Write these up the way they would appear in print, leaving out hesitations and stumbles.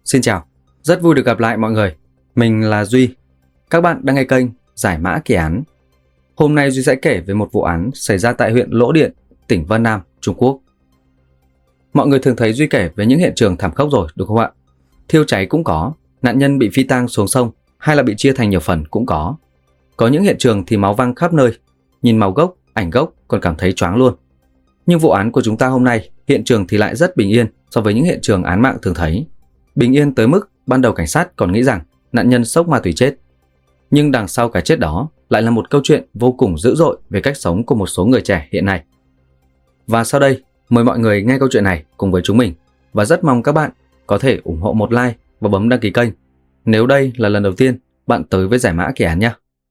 Xin chào, rất vui được gặp lại mọi người. Mình là Duy. Các bạn đang nghe kênh Giải mã kỳ án. Hôm nay Duy sẽ kể về một vụ án xảy ra tại huyện Lỗ Điện, tỉnh Vân Nam, Trung Quốc. Mọi người thường thấy Duy kể về những hiện trường thảm khốc rồi, đúng không ạ? Thiêu cháy cũng có, nạn nhân bị phi tang xuống sông hay là bị chia thành nhiều phần cũng có. Có những hiện trường thì máu văng khắp nơi, nhìn màu gốc, ảnh gốc còn cảm thấy choáng luôn. Nhưng vụ án của chúng ta hôm nay, hiện trường thì lại rất bình yên so với những hiện trường án mạng thường thấy. Bình yên tới mức ban đầu cảnh sát còn nghĩ rằng nạn nhân sốc ma túy chết. Nhưng đằng sau cái chết đó lại là một câu chuyện vô cùng dữ dội về cách sống của một số người trẻ hiện nay. Và sau đây, mời mọi người nghe câu chuyện này cùng với chúng mình. Và rất mong các bạn có thể ủng hộ một like và bấm đăng ký kênh nếu đây là lần đầu tiên bạn tới với Giải mã kỳ án nhé.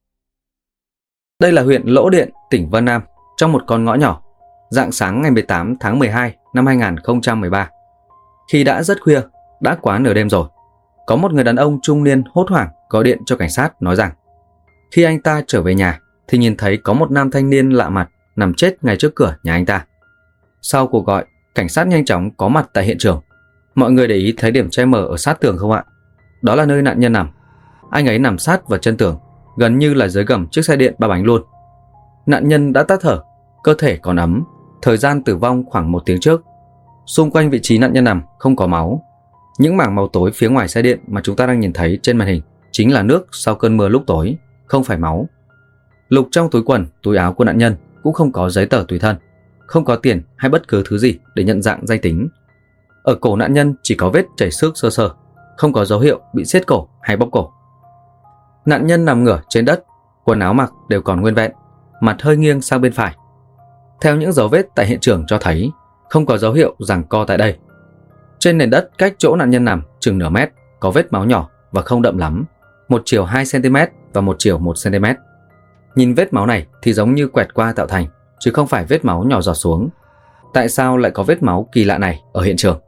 Đây là huyện Lỗ Điện, tỉnh Vân Nam, trong một con ngõ nhỏ, rạng sáng ngày 18 tháng 12 năm 2013. Khi đã rất khuya, đã quá nửa đêm rồi, có một người đàn ông trung niên hốt hoảng gọi điện cho cảnh sát nói rằng khi anh ta trở về nhà thì nhìn thấy có một nam thanh niên lạ mặt nằm chết ngay trước cửa nhà anh ta. Sau cuộc gọi, cảnh sát nhanh chóng có mặt tại hiện trường. Mọi người để ý thấy điểm che mờ ở sát tường không ạ? Đó là nơi nạn nhân nằm. Anh ấy nằm sát vào chân tường, gần như là dưới gầm chiếc xe điện 3 bánh luôn. Nạn nhân đã tắt thở, cơ thể còn ấm, thời gian tử vong khoảng 1 tiếng trước. Xung quanh vị trí nạn nhân nằm không có máu. Những mảng màu tối phía ngoài xe điện mà chúng ta đang nhìn thấy trên màn hình chính là nước sau cơn mưa lúc tối, không phải máu. Lục trong túi quần, túi áo của nạn nhân cũng không có giấy tờ tùy thân, không có tiền hay bất cứ thứ gì để nhận dạng danh tính. Ở cổ nạn nhân chỉ có vết chảy xước sơ sơ, không có dấu hiệu bị siết cổ hay bóp cổ. Nạn nhân nằm ngửa trên đất, quần áo mặc đều còn nguyên vẹn, mặt hơi nghiêng sang bên phải. Theo những dấu vết tại hiện trường cho thấy, không có dấu hiệu giằng co tại đây. Trên nền đất cách chỗ nạn nhân nằm chừng nửa mét có vết máu nhỏ và không đậm lắm, một chiều 2 cm và một chiều 1 cm. Nhìn vết máu này thì giống như quẹt qua tạo thành, chứ không phải vết máu nhỏ giọt xuống. Tại sao lại có vết máu kỳ lạ này ở hiện trường?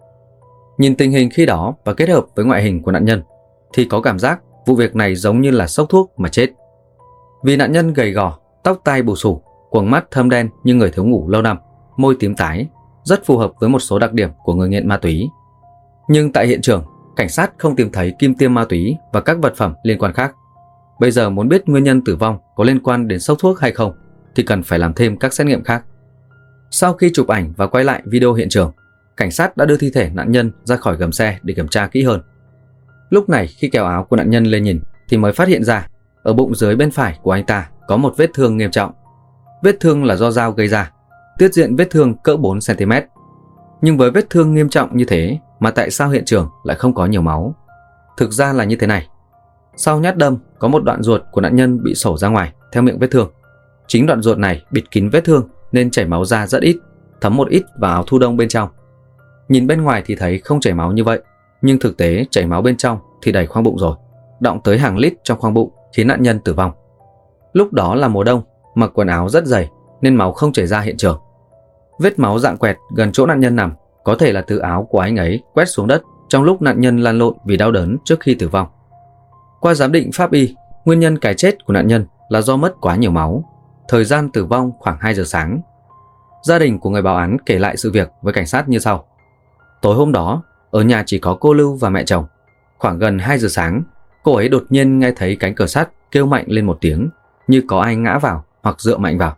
Nhìn tình hình khi đó và kết hợp với ngoại hình của nạn nhân thì có cảm giác vụ việc này giống như là sốc thuốc mà chết. Vì nạn nhân gầy gò, tóc tai bù xù, quầng mắt thâm đen như người thiếu ngủ lâu năm, môi tím tái, rất phù hợp với một số đặc điểm của người nghiện ma túy. Nhưng tại hiện trường, cảnh sát không tìm thấy kim tiêm ma túy và các vật phẩm liên quan khác. Bây giờ muốn biết nguyên nhân tử vong có liên quan đến sốc thuốc hay không thì cần phải làm thêm các xét nghiệm khác. Sau khi chụp ảnh và quay lại video hiện trường, cảnh sát đã đưa thi thể nạn nhân ra khỏi gầm xe để kiểm tra kỹ hơn. Lúc này khi kéo áo của nạn nhân lên nhìn thì mới phát hiện ra ở bụng dưới bên phải của anh ta có một vết thương nghiêm trọng. Vết thương là do dao gây ra, tiết diện vết thương cỡ 4 cm. Nhưng với vết thương nghiêm trọng như thế mà tại sao hiện trường lại không có nhiều máu? Thực ra là như thế này. Sau nhát đâm có một đoạn ruột của nạn nhân bị sổ ra ngoài theo miệng vết thương. Chính đoạn ruột này bịt kín vết thương nên chảy máu ra rất ít, thấm một ít vào áo thu đông bên trong. Nhìn bên ngoài thì thấy không chảy máu như vậy, nhưng thực tế chảy máu bên trong thì đầy khoang bụng rồi, đọng tới hàng lít trong khoang bụng khiến nạn nhân tử vong. Lúc đó là mùa đông, mặc quần áo rất dày nên máu không chảy ra hiện trường. Vết máu dạng quẹt gần chỗ nạn nhân nằm có thể là từ áo của anh ấy quét xuống đất trong lúc nạn nhân lăn lộn vì đau đớn trước khi tử vong. Qua giám định pháp y, nguyên nhân cái chết của nạn nhân là do mất quá nhiều máu. Thời gian tử vong khoảng 2 giờ sáng. Gia đình của người báo án kể lại sự việc với cảnh sát như sau. Tối hôm đó, ở nhà chỉ có cô Lưu và mẹ chồng. Khoảng gần 2 giờ sáng, cô ấy đột nhiên nghe thấy cánh cửa sắt kêu mạnh lên một tiếng, như có ai ngã vào hoặc dựa mạnh vào.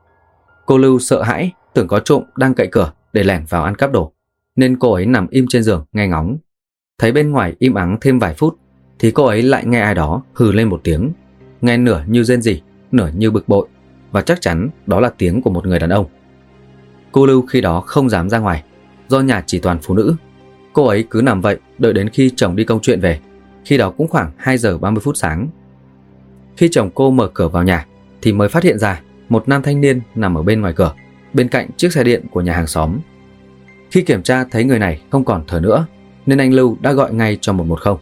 Cô Lưu sợ hãi, tưởng có trộm đang cậy cửa để lẻn vào ăn cắp đồ, nên cô ấy nằm im trên giường nghe ngóng. Thấy bên ngoài im ắng thêm vài phút, thì cô ấy lại nghe ai đó hừ lên một tiếng, nghe nửa như rên rỉ, nửa như bực bội, và chắc chắn đó là tiếng của một người đàn ông. Cô Lưu khi đó không dám ra ngoài, do nhà chỉ toàn phụ nữ. Cô ấy cứ nằm vậy đợi đến khi chồng đi công chuyện về, khi đó cũng khoảng 2 giờ 30 phút sáng. Khi chồng cô mở cửa vào nhà thì mới phát hiện ra một nam thanh niên nằm ở bên ngoài cửa, bên cạnh chiếc xe điện của nhà hàng xóm. Khi kiểm tra thấy người này không còn thở nữa nên anh Lưu đã gọi ngay cho 110.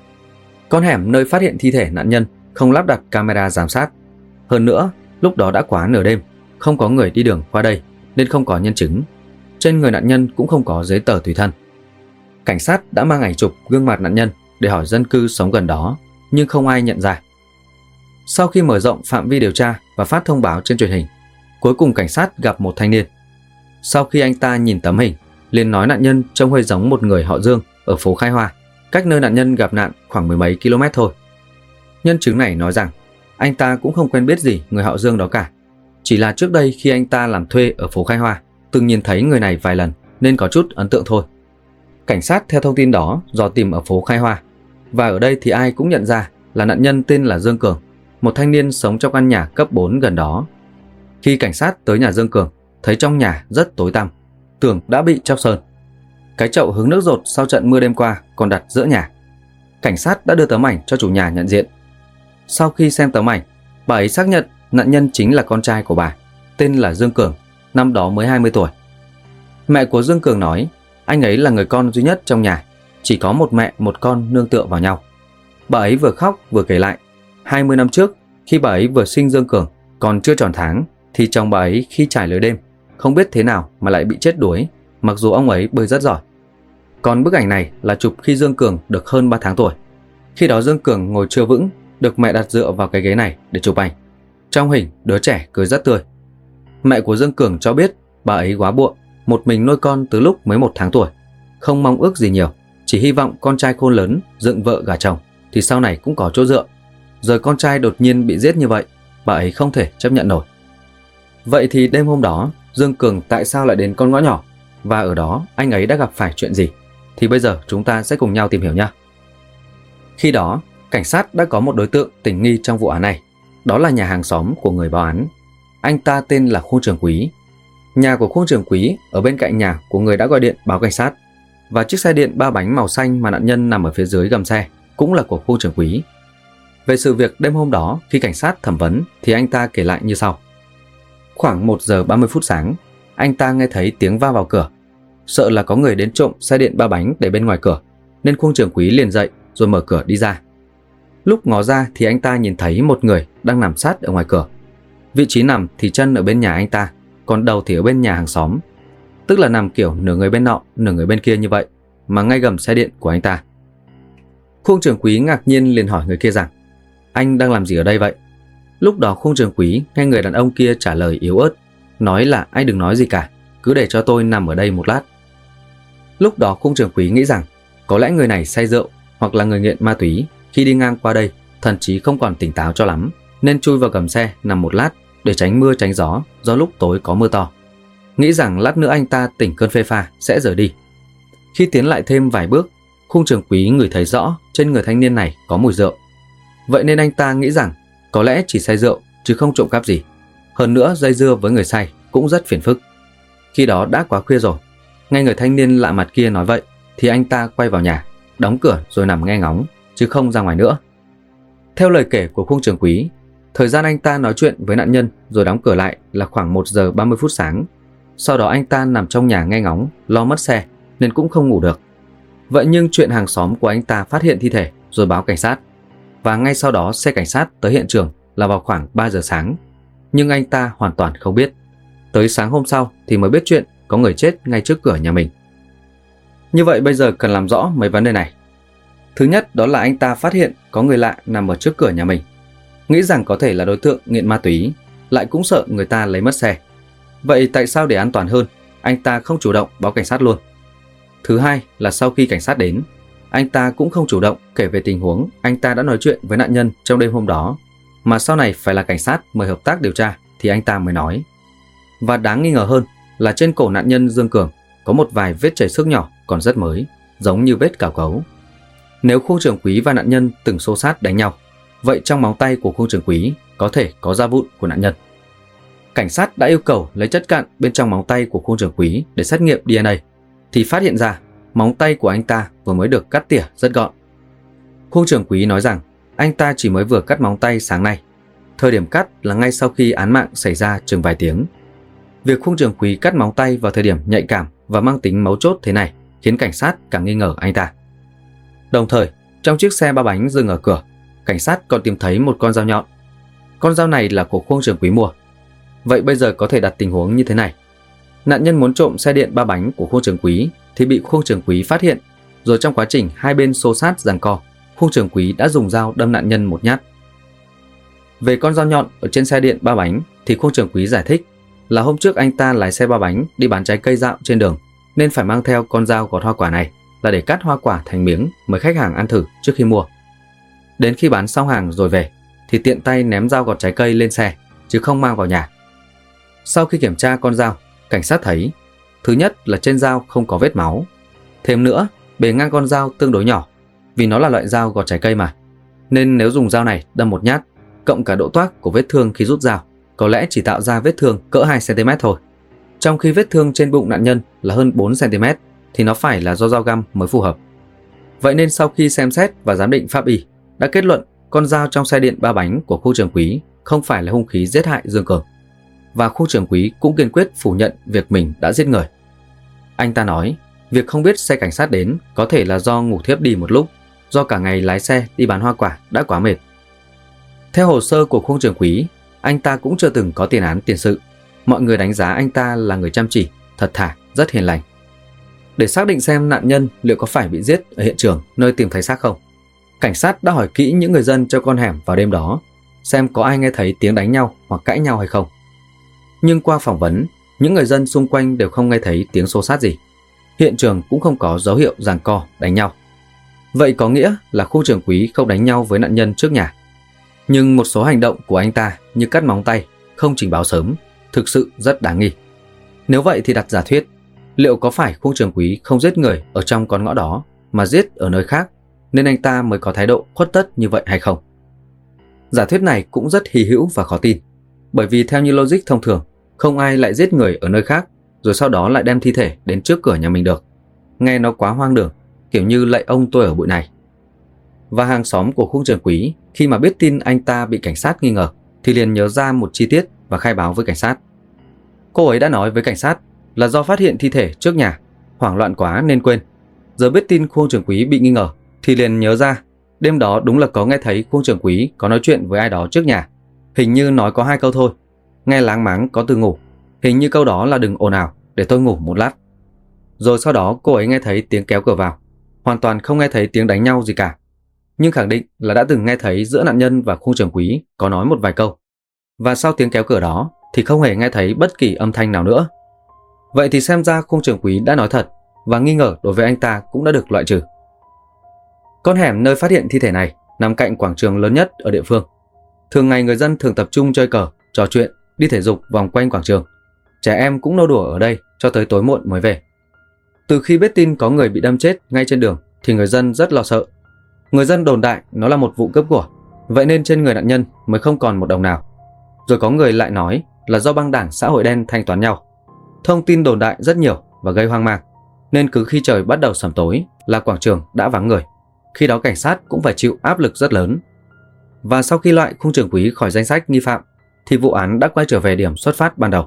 Con hẻm nơi phát hiện thi thể nạn nhân không lắp đặt camera giám sát. Hơn nữa, lúc đó đã quá nửa đêm, không có người đi đường qua đây nên không có nhân chứng. Trên người nạn nhân cũng không có giấy tờ tùy thân. Cảnh sát đã mang ảnh chụp gương mặt nạn nhân để hỏi dân cư sống gần đó, nhưng không ai nhận ra. Sau khi mở rộng phạm vi điều tra và phát thông báo trên truyền hình, cuối cùng cảnh sát gặp một thanh niên. Sau khi anh ta nhìn tấm hình, liền nói nạn nhân trông hơi giống một người họ Dương ở phố Khai Hoa, cách nơi nạn nhân gặp nạn khoảng mười mấy km thôi. Nhân chứng này nói rằng anh ta cũng không quen biết gì người họ Dương đó cả. Chỉ là trước đây khi anh ta làm thuê ở phố Khai Hoa, từng nhìn thấy người này vài lần nên có chút ấn tượng thôi. Cảnh sát theo thông tin đó dò tìm ở phố Khai Hoa, và ở đây thì ai cũng nhận ra là nạn nhân tên là Dương Cường, một thanh niên sống trong căn nhà cấp 4 gần đó. Khi cảnh sát tới nhà Dương Cường, thấy trong nhà rất tối tăm, tường đã bị chóc sơn. Cái chậu hứng nước dột sau trận mưa đêm qua còn đặt giữa nhà. Cảnh sát đã đưa tấm ảnh cho chủ nhà nhận diện. Sau khi xem tấm ảnh, bà ấy xác nhận nạn nhân chính là con trai của bà, tên là Dương Cường, năm đó mới 20 tuổi. Mẹ của Dương Cường nói anh ấy là người con duy nhất trong nhà, chỉ có một mẹ một con nương tựa vào nhau. Bà ấy vừa khóc vừa kể lại 20 năm trước, khi bà ấy vừa sinh Dương Cường còn chưa tròn tháng, thì chồng bà ấy khi trải lưới đêm không biết thế nào mà lại bị chết đuối, mặc dù ông ấy bơi rất giỏi. Còn bức ảnh này là chụp khi Dương Cường được hơn 3 tháng tuổi. Khi đó Dương Cường ngồi chưa vững, được mẹ đặt dựa vào cái ghế này để chụp ảnh. Trong hình, đứa trẻ cười rất tươi. Mẹ của Dương Cường cho biết bà ấy góa bụa, một mình nuôi con từ lúc mới 1 tháng tuổi, không mong ước gì nhiều, chỉ hy vọng con trai khôn lớn, dựng vợ gả chồng thì sau này cũng có chỗ dựa. Rồi con trai đột nhiên bị giết như vậy, bà ấy không thể chấp nhận nổi. Vậy thì đêm hôm đó, Dương Cường tại sao lại đến con ngõ nhỏ, và ở đó anh ấy đã gặp phải chuyện gì? Thì bây giờ chúng ta sẽ cùng nhau tìm hiểu nhé. Khi đó, cảnh sát đã có một đối tượng tình nghi trong vụ án này. Đó là nhà hàng xóm của người báo án. Anh ta tên là Khuông Trường Quý. Nhà của Khuông Trường Quý ở bên cạnh nhà của người đã gọi điện báo cảnh sát. Và chiếc xe điện 3 bánh màu xanh mà nạn nhân nằm ở phía dưới gầm xe cũng là của Khuông Trường Quý. Về sự việc đêm hôm đó, khi cảnh sát thẩm vấn thì anh ta kể lại như sau. Khoảng 1 giờ 30 phút sáng, anh ta nghe thấy tiếng va vào cửa. Sợ là có người đến trộm xe điện 3 bánh để bên ngoài cửa, nên Khuông Trường Quý liền dậy rồi mở cửa đi ra. Lúc ngó ra thì anh ta nhìn thấy một người đang nằm sát ở ngoài cửa. Vị trí nằm thì chân ở bên nhà anh ta, còn đầu thì ở bên nhà hàng xóm. Tức là nằm kiểu nửa người bên nọ, nửa người bên kia như vậy, mà ngay gầm xe điện của anh ta. Khuông Trường Quý ngạc nhiên liền hỏi người kia rằng anh đang làm gì ở đây vậy? Lúc đó Khuông Trường Quý nghe người đàn ông kia trả lời yếu ớt, nói là anh đừng nói gì cả, cứ để cho tôi nằm ở đây một lát. Lúc đó Khuông Trường Quý nghĩ rằng có lẽ người này say rượu hoặc là người nghiện ma túy, khi đi ngang qua đây thần trí không còn tỉnh táo cho lắm, nên chui vào gầm xe nằm một lát để tránh mưa tránh gió do lúc tối có mưa to. Nghĩ rằng lát nữa anh ta tỉnh cơn phê pha sẽ rời đi. Khi tiến lại thêm vài bước, Khuông Trường Quý ngửi thấy rõ trên người thanh niên này có mùi rượu. Vậy nên anh ta nghĩ rằng có lẽ chỉ say rượu chứ không trộm cắp gì. Hơn nữa dây dưa với người say cũng rất phiền phức. Khi đó đã quá khuya rồi. Nghe người thanh niên lạ mặt kia nói vậy thì anh ta quay vào nhà, đóng cửa rồi nằm nghe ngóng, chứ không ra ngoài nữa. Theo lời kể của Khuông Trường Quý, thời gian anh ta nói chuyện với nạn nhân rồi đóng cửa lại là khoảng 1 giờ 30 phút sáng. Sau đó anh ta nằm trong nhà nghe ngóng, lo mất xe nên cũng không ngủ được. Vậy nhưng chuyện hàng xóm của anh ta phát hiện thi thể rồi báo cảnh sát. Và ngay sau đó xe cảnh sát tới hiện trường là vào khoảng 3 giờ sáng. Nhưng anh ta hoàn toàn không biết. Tới sáng hôm sau thì mới biết chuyện có người chết ngay trước cửa nhà mình. Như vậy bây giờ cần làm rõ mấy vấn đề này. Thứ nhất đó là anh ta phát hiện có người lạ nằm ở trước cửa nhà mình. Nghĩ rằng có thể là đối tượng nghiện ma túy, lại cũng sợ người ta lấy mất xe. Vậy tại sao để an toàn hơn, anh ta không chủ động báo cảnh sát luôn? Thứ hai là sau khi cảnh sát đến, anh ta cũng không chủ động kể về tình huống anh ta đã nói chuyện với nạn nhân trong đêm hôm đó, mà sau này phải là cảnh sát mời hợp tác điều tra thì anh ta mới nói. Và đáng nghi ngờ hơn là trên cổ nạn nhân Dương Cường có một vài vết chảy xước nhỏ còn rất mới, giống như vết cào cấu. Nếu Khuông Trường Quý và nạn nhân từng xô xát đánh nhau, vậy trong móng tay của Khuông Trường Quý có thể có da vụn của nạn nhân. Cảnh sát đã yêu cầu lấy chất cặn bên trong móng tay của Khuông Trường Quý để xét nghiệm DNA, thì phát hiện ra móng tay của anh ta vừa mới được cắt tỉa rất gọn. Khuông Trường Quý nói rằng anh ta chỉ mới vừa cắt móng tay sáng nay. Thời điểm cắt là ngay sau khi án mạng xảy ra chừng vài tiếng. Việc Khuông Trường Quý cắt móng tay vào thời điểm nhạy cảm và mang tính mấu chốt thế này khiến cảnh sát càng nghi ngờ anh ta. Đồng thời, trong chiếc xe 3 bánh dừng ở cửa, cảnh sát còn tìm thấy một con dao nhọn. Con dao này là của Khuông Trường Quý mua. Vậy bây giờ có thể đặt tình huống như thế này. Nạn nhân muốn trộm xe điện 3 bánh của Khuông Trường Quý thì bị Khuông Trường Quý phát hiện, rồi trong quá trình hai bên xô xát giằng co, Khuông Trường Quý đã dùng dao đâm nạn nhân một nhát. Về con dao nhọn ở trên xe điện 3 bánh thì Khuông Trường Quý giải thích là hôm trước anh ta lái xe 3 bánh đi bán trái cây dạo trên đường nên phải mang theo con dao gọt hoa quả này. là để cắt hoa quả thành miếng mời khách hàng ăn thử trước khi mua. Đến khi bán xong hàng rồi về thì tiện tay ném dao gọt trái cây lên xe chứ không mang vào nhà. Sau khi kiểm tra con dao, cảnh sát thấy thứ nhất là trên dao không có vết máu. Thêm nữa, bề ngang con dao tương đối nhỏ vì nó là loại dao gọt trái cây mà. Nên nếu dùng dao này đâm một nhát, cộng cả độ toác của vết thương khi rút dao, có lẽ chỉ tạo ra vết thương cỡ 2cm thôi. Trong khi vết thương trên bụng nạn nhân là hơn 4cm thì nó phải là do dao găm mới phù hợp. Vậy nên sau khi xem xét và giám định pháp y đã kết luận con dao trong xe điện 3 bánh của khu trưởng Quý không phải là hung khí giết hại Dương Cường. Và khu trưởng Quý cũng kiên quyết phủ nhận việc mình đã giết người. Anh ta nói việc không biết xe cảnh sát đến có thể là do ngủ thiếp đi một lúc, do cả ngày lái xe đi bán hoa quả đã quá mệt. Theo hồ sơ của khu trưởng Quý, anh ta cũng chưa từng có tiền án tiền sự. Mọi người đánh giá anh ta là người chăm chỉ, thật thà, rất hiền lành. Để xác định xem nạn nhân liệu có phải bị giết ở hiện trường nơi tìm thấy xác không, cảnh sát đã hỏi kỹ những người dân trong con hẻm vào đêm đó xem có ai nghe thấy tiếng đánh nhau hoặc cãi nhau hay không. Nhưng qua phỏng vấn, những người dân xung quanh đều không nghe thấy tiếng xô xát gì. Hiện trường cũng không có dấu hiệu giằng co đánh nhau. Vậy có nghĩa là khu trưởng Quý không đánh nhau với nạn nhân trước nhà. Nhưng một số hành động của anh ta như cắt móng tay, không trình báo sớm, thực sự rất đáng nghi. Nếu vậy thì đặt giả thuyết, liệu có phải khu trưởng Quý không giết người ở trong con ngõ đó mà giết ở nơi khác nên anh ta mới có thái độ khuất tất như vậy hay không? Giả thuyết này cũng rất hy hữu và khó tin, bởi vì theo như logic thông thường, không ai lại giết người ở nơi khác rồi sau đó lại đem thi thể đến trước cửa nhà mình được. Nghe nó quá hoang đường, kiểu như lạy ông tôi ở bụi này. Và hàng xóm của khu trưởng Quý khi mà biết tin anh ta bị cảnh sát nghi ngờ thì liền nhớ ra một chi tiết và khai báo với cảnh sát. Cô ấy đã nói với cảnh sát là do phát hiện thi thể trước nhà, hoảng loạn quá nên quên. Giờ biết tin khu trưởng Quý bị nghi ngờ thì liền nhớ ra đêm đó đúng là có nghe thấy khu trưởng Quý có nói chuyện với ai đó trước nhà. Hình như nói có 2 câu thôi, nghe láng máng có từ ngủ. Hình như câu đó là đừng ồn ào, để tôi ngủ một lát. Rồi sau đó cô ấy nghe thấy tiếng kéo cửa vào, hoàn toàn không nghe thấy tiếng đánh nhau gì cả, nhưng khẳng định là đã từng nghe thấy giữa nạn nhân và khu trưởng Quý có nói một vài câu. Và sau tiếng kéo cửa đó thì không hề nghe thấy bất kỳ âm thanh nào nữa. Vậy thì xem ra khu trưởng Quý đã nói thật và nghi ngờ đối với anh ta cũng đã được loại trừ. Con hẻm nơi phát hiện thi thể này nằm cạnh quảng trường lớn nhất ở địa phương. Thường ngày người dân thường tập trung chơi cờ, trò chuyện, đi thể dục vòng quanh quảng trường. Trẻ em cũng nô đùa ở đây cho tới tối muộn mới về. Từ khi biết tin có người bị đâm chết ngay trên đường thì người dân rất lo sợ. Người dân đồn đại nó là một vụ cướp của, vậy nên trên người nạn nhân mới không còn một đồng nào. Rồi có người lại nói là do băng đảng xã hội đen thanh toán nhau. Thông tin đồn đại rất nhiều và gây hoang mang, nên cứ khi trời bắt đầu sẩm tối là quảng trường đã vắng người. Khi đó cảnh sát cũng phải chịu áp lực rất lớn. Và sau khi loại khu trưởng Quý khỏi danh sách nghi phạm thì vụ án đã quay trở về điểm xuất phát ban đầu.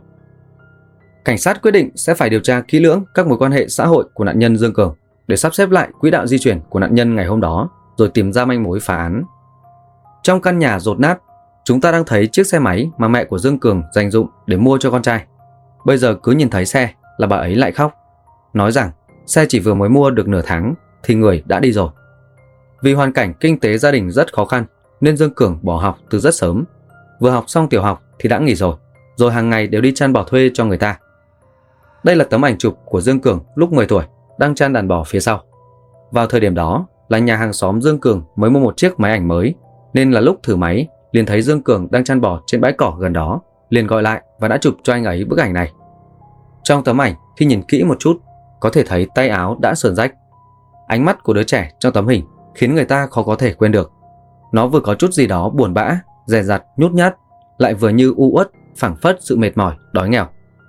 Cảnh sát quyết định sẽ phải điều tra kỹ lưỡng các mối quan hệ xã hội của nạn nhân Dương Cường để sắp xếp lại quỹ đạo di chuyển của nạn nhân ngày hôm đó, rồi tìm ra manh mối phá án. Trong căn nhà dột nát, chúng ta đang thấy chiếc xe máy mà mẹ của Dương Cường dành dụm để mua cho con trai. Bây giờ cứ nhìn thấy xe là bà ấy lại khóc, nói rằng xe chỉ vừa mới mua được nửa tháng thì người đã đi rồi. Vì hoàn cảnh kinh tế gia đình rất khó khăn nên Dương Cường bỏ học từ rất sớm. Vừa học xong tiểu học thì đã nghỉ rồi hàng ngày đều đi chăn bò thuê cho người ta. Đây là tấm ảnh chụp của Dương Cường lúc 10 tuổi đang chăn đàn bò phía sau. Vào thời điểm đó là nhà hàng xóm Dương Cường mới mua một chiếc máy ảnh mới, nên là lúc thử máy liền thấy Dương Cường đang chăn bò trên bãi cỏ gần đó, liền gọi lại và đã chụp cho anh ấy bức ảnh này. Trong tấm ảnh khi nhìn kỹ một chút có thể thấy tay áo đã sờn rách. Ánh mắt của đứa trẻ trong tấm hình khiến người ta khó có thể quên được. Nó vừa có chút gì đó buồn bã, dè dặt, nhút nhát, lại vừa như u uất, phảng phất sự mệt mỏi, đói nghèo.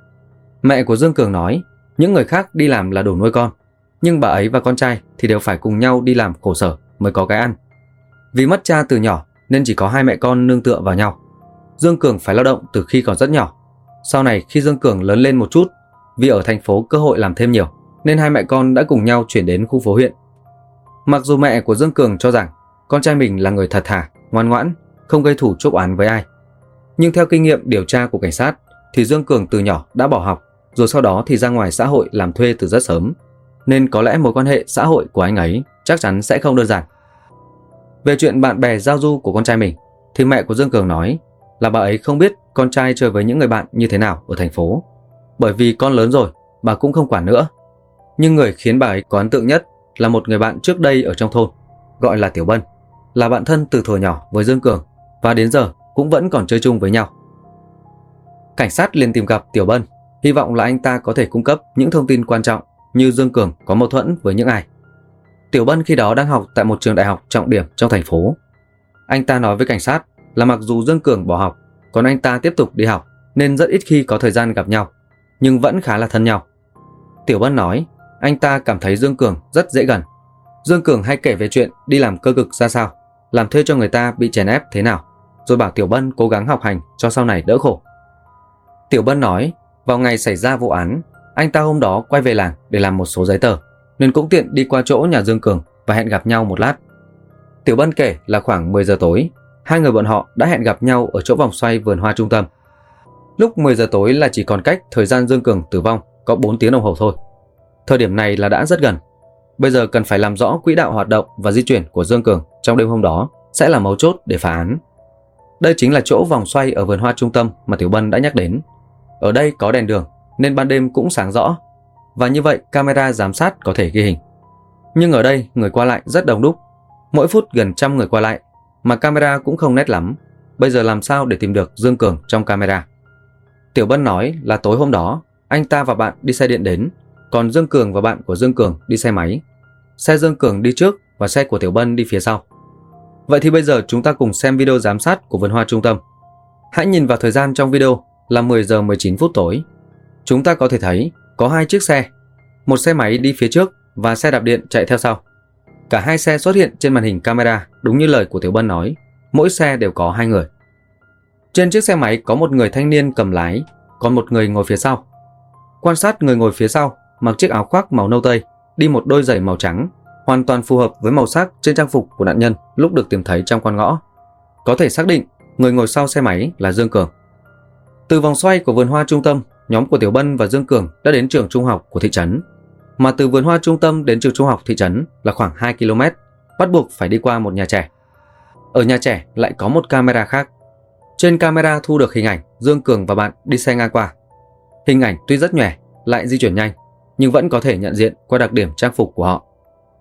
Mẹ của Dương Cường nói những người khác đi làm là đủ nuôi con, nhưng bà ấy và con trai thì đều phải cùng nhau đi làm khổ sở mới có cái ăn. Vì mất cha từ nhỏ nên chỉ có 2 mẹ con nương tựa vào nhau. Dương Cường phải lao động từ khi còn rất nhỏ. Sau này khi Dương Cường lớn lên một chút, vì ở thành phố cơ hội làm thêm nhiều nên 2 mẹ con đã cùng nhau chuyển đến khu phố huyện. Mặc dù mẹ của Dương Cường cho rằng con trai mình là người thật thà, ngoan ngoãn, không gây thủ chuốc oán với ai, nhưng theo kinh nghiệm điều tra của cảnh sát thì Dương Cường từ nhỏ đã bỏ học, rồi sau đó thì ra ngoài xã hội làm thuê từ rất sớm, nên có lẽ mối quan hệ xã hội của anh ấy chắc chắn sẽ không đơn giản. Về chuyện bạn bè giao du của con trai mình thì mẹ của Dương Cường nói là bà ấy không biết con trai chơi với những người bạn như thế nào ở thành phố, bởi vì con lớn rồi bà cũng không quản nữa. Nhưng người khiến bà ấy có ấn tượng nhất là một người bạn trước đây ở trong thôn, gọi là Tiểu Bân, là bạn thân từ thuở nhỏ với Dương Cường và đến giờ cũng vẫn còn chơi chung với nhau. Cảnh sát liền tìm gặp Tiểu Bân, hy vọng là anh ta có thể cung cấp những thông tin quan trọng như Dương Cường có mâu thuẫn với những ai. Tiểu Bân khi đó đang học tại một trường đại học trọng điểm trong thành phố. Anh ta nói với cảnh sát là mặc dù Dương Cường bỏ học, còn anh ta tiếp tục đi học nên rất ít khi có thời gian gặp nhau, nhưng vẫn khá là thân nhau. Tiểu Bân nói anh ta cảm thấy Dương Cường rất dễ gần. Dương Cường hay kể về chuyện đi làm cơ cực ra sao, làm thuê cho người ta bị chèn ép thế nào, rồi bảo Tiểu Bân cố gắng học hành cho sau này đỡ khổ. Tiểu Bân nói vào ngày xảy ra vụ án, anh ta hôm đó quay về làng để làm một số giấy tờ, nên cũng tiện đi qua chỗ nhà Dương Cường và hẹn gặp nhau một lát. Tiểu Bân kể là khoảng 10 giờ tối, hai người bọn họ đã hẹn gặp nhau ở chỗ vòng xoay vườn hoa trung tâm. Lúc 10 giờ tối là chỉ còn cách thời gian Dương Cường tử vong có 4 tiếng đồng hồ thôi. Thời điểm này là đã rất gần. Bây giờ cần phải làm rõ quỹ đạo hoạt động và di chuyển của Dương Cường trong đêm hôm đó sẽ là mấu chốt để phá án. Đây chính là chỗ vòng xoay ở vườn hoa trung tâm mà Tiểu Bân đã nhắc đến. Ở đây có đèn đường nên ban đêm cũng sáng rõ, và như vậy camera giám sát có thể ghi hình. Nhưng ở đây người qua lại rất đông đúc, mỗi phút gần 100 người qua lại, mà camera cũng không nét lắm. Bây giờ làm sao để tìm được Dương Cường trong camera? Tiểu Bân nói là tối hôm đó anh ta và bạn đi xe điện đến, còn Dương Cường và bạn của Dương Cường đi xe máy. Xe Dương Cường đi trước và xe của Tiểu Bân đi phía sau. Vậy thì bây giờ chúng ta cùng xem video giám sát của vườn hoa trung tâm. Hãy nhìn vào thời gian trong video là 10 giờ 19 phút tối. Chúng ta có thể thấy có hai chiếc xe, một xe máy đi phía trước và xe đạp điện chạy theo sau. Cả hai xe xuất hiện trên màn hình camera đúng như lời của Tiểu Bân nói, mỗi xe đều có hai người. Trên chiếc xe máy có một người thanh niên cầm lái, còn một người ngồi phía sau. Quan sát người ngồi phía sau mặc chiếc áo khoác màu nâu tây, đi một đôi giày màu trắng, hoàn toàn phù hợp với màu sắc trên trang phục của nạn nhân lúc được tìm thấy trong con ngõ. Có thể xác định người ngồi sau xe máy là Dương Cường. Từ vòng xoay của vườn hoa trung tâm, nhóm của Tiểu Bân và Dương Cường đã đến trường trung học của thị trấn. Mà từ vườn hoa trung tâm đến trường trung học thị trấn là khoảng 2 km, bắt buộc phải đi qua một nhà trẻ. Ở nhà trẻ lại có một camera khác. Trên camera thu được hình ảnh Dương Cường và bạn đi xe ngang qua. Hình ảnh tuy rất nhòe, lại di chuyển nhanh, nhưng vẫn có thể nhận diện qua đặc điểm trang phục của họ.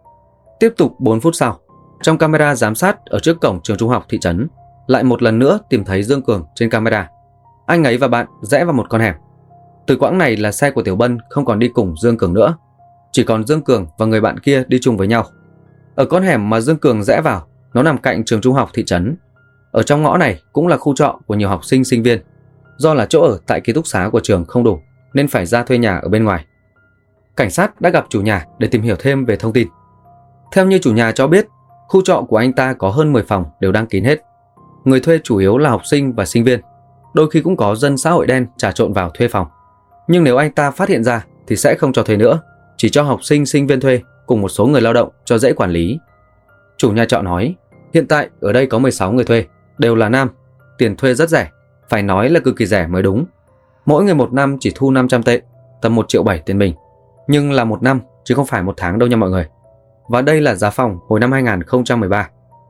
Tiếp tục 4 phút sau, trong camera giám sát ở trước cổng trường trung học thị trấn, lại một lần nữa tìm thấy Dương Cường trên camera. Anh ấy và bạn rẽ vào một con hẻm. Từ quãng này là xe của Tiểu Bân không còn đi cùng Dương Cường nữa, chỉ còn Dương Cường và người bạn kia đi chung với nhau. Ở con hẻm mà Dương Cường rẽ vào, nó nằm cạnh trường trung học thị trấn. Ở trong ngõ này cũng là khu trọ của nhiều học sinh sinh viên. Do là chỗ ở tại ký túc xá của trường không đủ nên phải ra thuê nhà ở bên ngoài. Cảnh sát đã gặp chủ nhà để tìm hiểu thêm về thông tin. Theo như chủ nhà cho biết, khu trọ của anh ta có hơn 10 phòng đều đăng kín hết. Người thuê chủ yếu là học sinh và sinh viên, đôi khi cũng có dân xã hội đen trà trộn vào thuê phòng. Nhưng nếu anh ta phát hiện ra thì sẽ không cho thuê nữa, chỉ cho học sinh sinh viên thuê cùng một số người lao động cho dễ quản lý. Chủ nhà trọ nói, hiện tại ở đây có 16 người thuê, đều là nam, tiền thuê rất rẻ, phải nói là cực kỳ rẻ mới đúng. Mỗi người một năm chỉ thu 500 tệ, tầm 1,7 triệu tiền Bình. Nhưng là một năm chứ không phải một tháng đâu nha mọi người. Và đây là giá phòng hồi năm 2013.